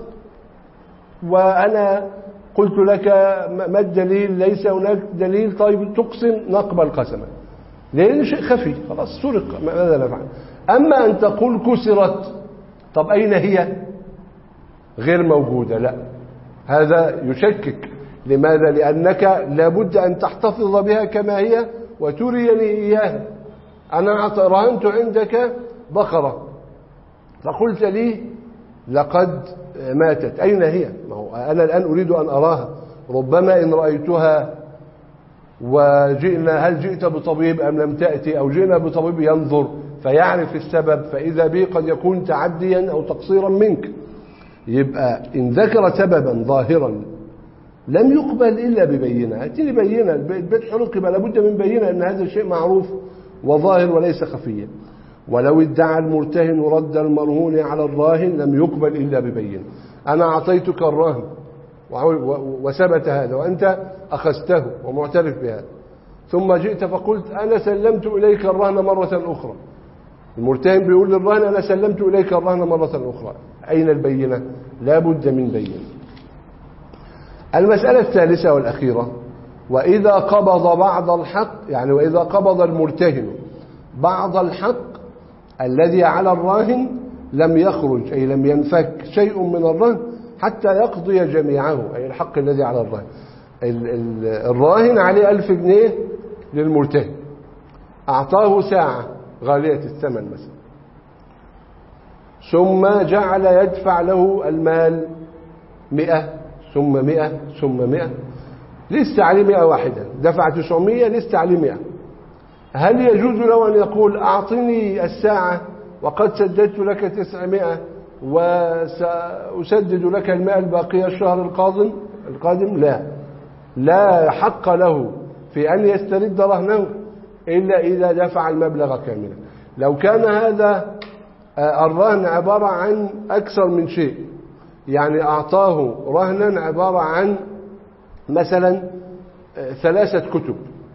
وأنا قلت لك ما الدليل؟ ليس هناك دليل، طيب تقسم، نقبل قسما، لأن شيء خفي خلاص سرق، ماذا نفعل؟ أما أن تقول كسرت، طب أين هي؟ غير موجودة، لا، هذا يشكك. لماذا؟ لأنك لابد أن تحتفظ بها كما هي وتريني إياها. أنا رهنت عندك بقرة فقلت لي لقد ماتت، أين هي؟ ما هو أنا الآن أريد أن أراها، ربما إن رأيتها وجئنا، هل جئت بطبيب أم لم تأتي، أو جئنا بطبيب ينظر فيعرف السبب، فإذا به قد يكون تعديا أو تقصيرا منك. يبقى إن ذكر سببا ظاهرا لم يقبل إلا ببينة. أتيني بينة، البيت حرق، يبقى لابد من بينة أن هذا الشيء معروف وظاهر وليس خفيا. ولو ادعى المرتهن رد المرهون على الراهن لم يقبل إلا ببينة. أنا أعطيتك الرهن وثبت هذا وأنت أخذته ومعترف بهذا، ثم جئت فقلت أنا سلمت إليك الرهن مرة أخرى. المرتهن بيقول للراهن أنا سلمت إليك الرهن مرة أخرى، أين البينة؟ لا بد من بينة. المسألة الثالثة والأخيرة، وإذا قبض بعض الحق، يعني وإذا قبض المرتهن بعض الحق الذي على الراهن لم يخرج، أي لم ينفك شيء من الرهن حتى يقضي جميعه، أي الحق الذي على الراهن. الراهن عليه ألف جنيه للمرتهن، أعطاه ساعة غالية الثمن مثلا، ثم جعل يدفع له المال مئة ثم مئة ثم مئة، لست عليه مئة واحدة، دفع تسعمية لست عليه مئة. هل يجوز له أن يقول أعطني الساعة وقد سددت لك تسعمائة وسأسدد لك المئة الباقية الشهر القادم القادم؟ لا، لا حق له في أن يسترد رهنه إلا إذا دفع المبلغ كاملا. لو كان هذا الرهن عبارة عن أكثر من شيء، يعني أعطاه رهنا عبارة عن مثلا ثلاثة كتب،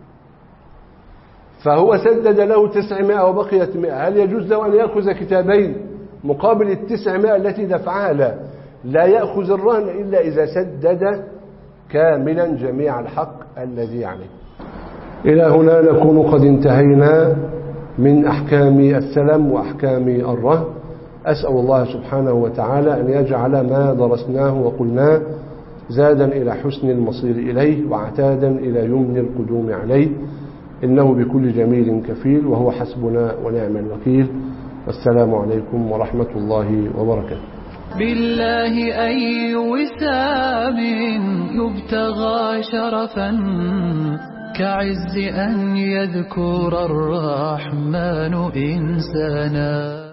فهو سدد له تسعمائة وبقيت مئة، هل يجوز له أن يأخذ كتابين مقابل التسعمائة التي دفعها؟ لا، لا يأخذ الرهن إلا إذا سدد كاملا جميع الحق الذي عليه. إلى هنا نكون قد انتهينا من أحكام السلم وأحكام الرهن. أسأل الله سبحانه وتعالى أن يجعل ما درسناه وقلناه زادا إلى حسن المصير إليه وعتادا إلى يمن القدوم عليه، إنه بكل جميل كفيل وهو حسبنا ونعم الوكيل. والسلام عليكم ورحمة الله وبركاته. بالله أي وسام يبتغى شرفا كعز أن يذكر الرحمن إنسانا.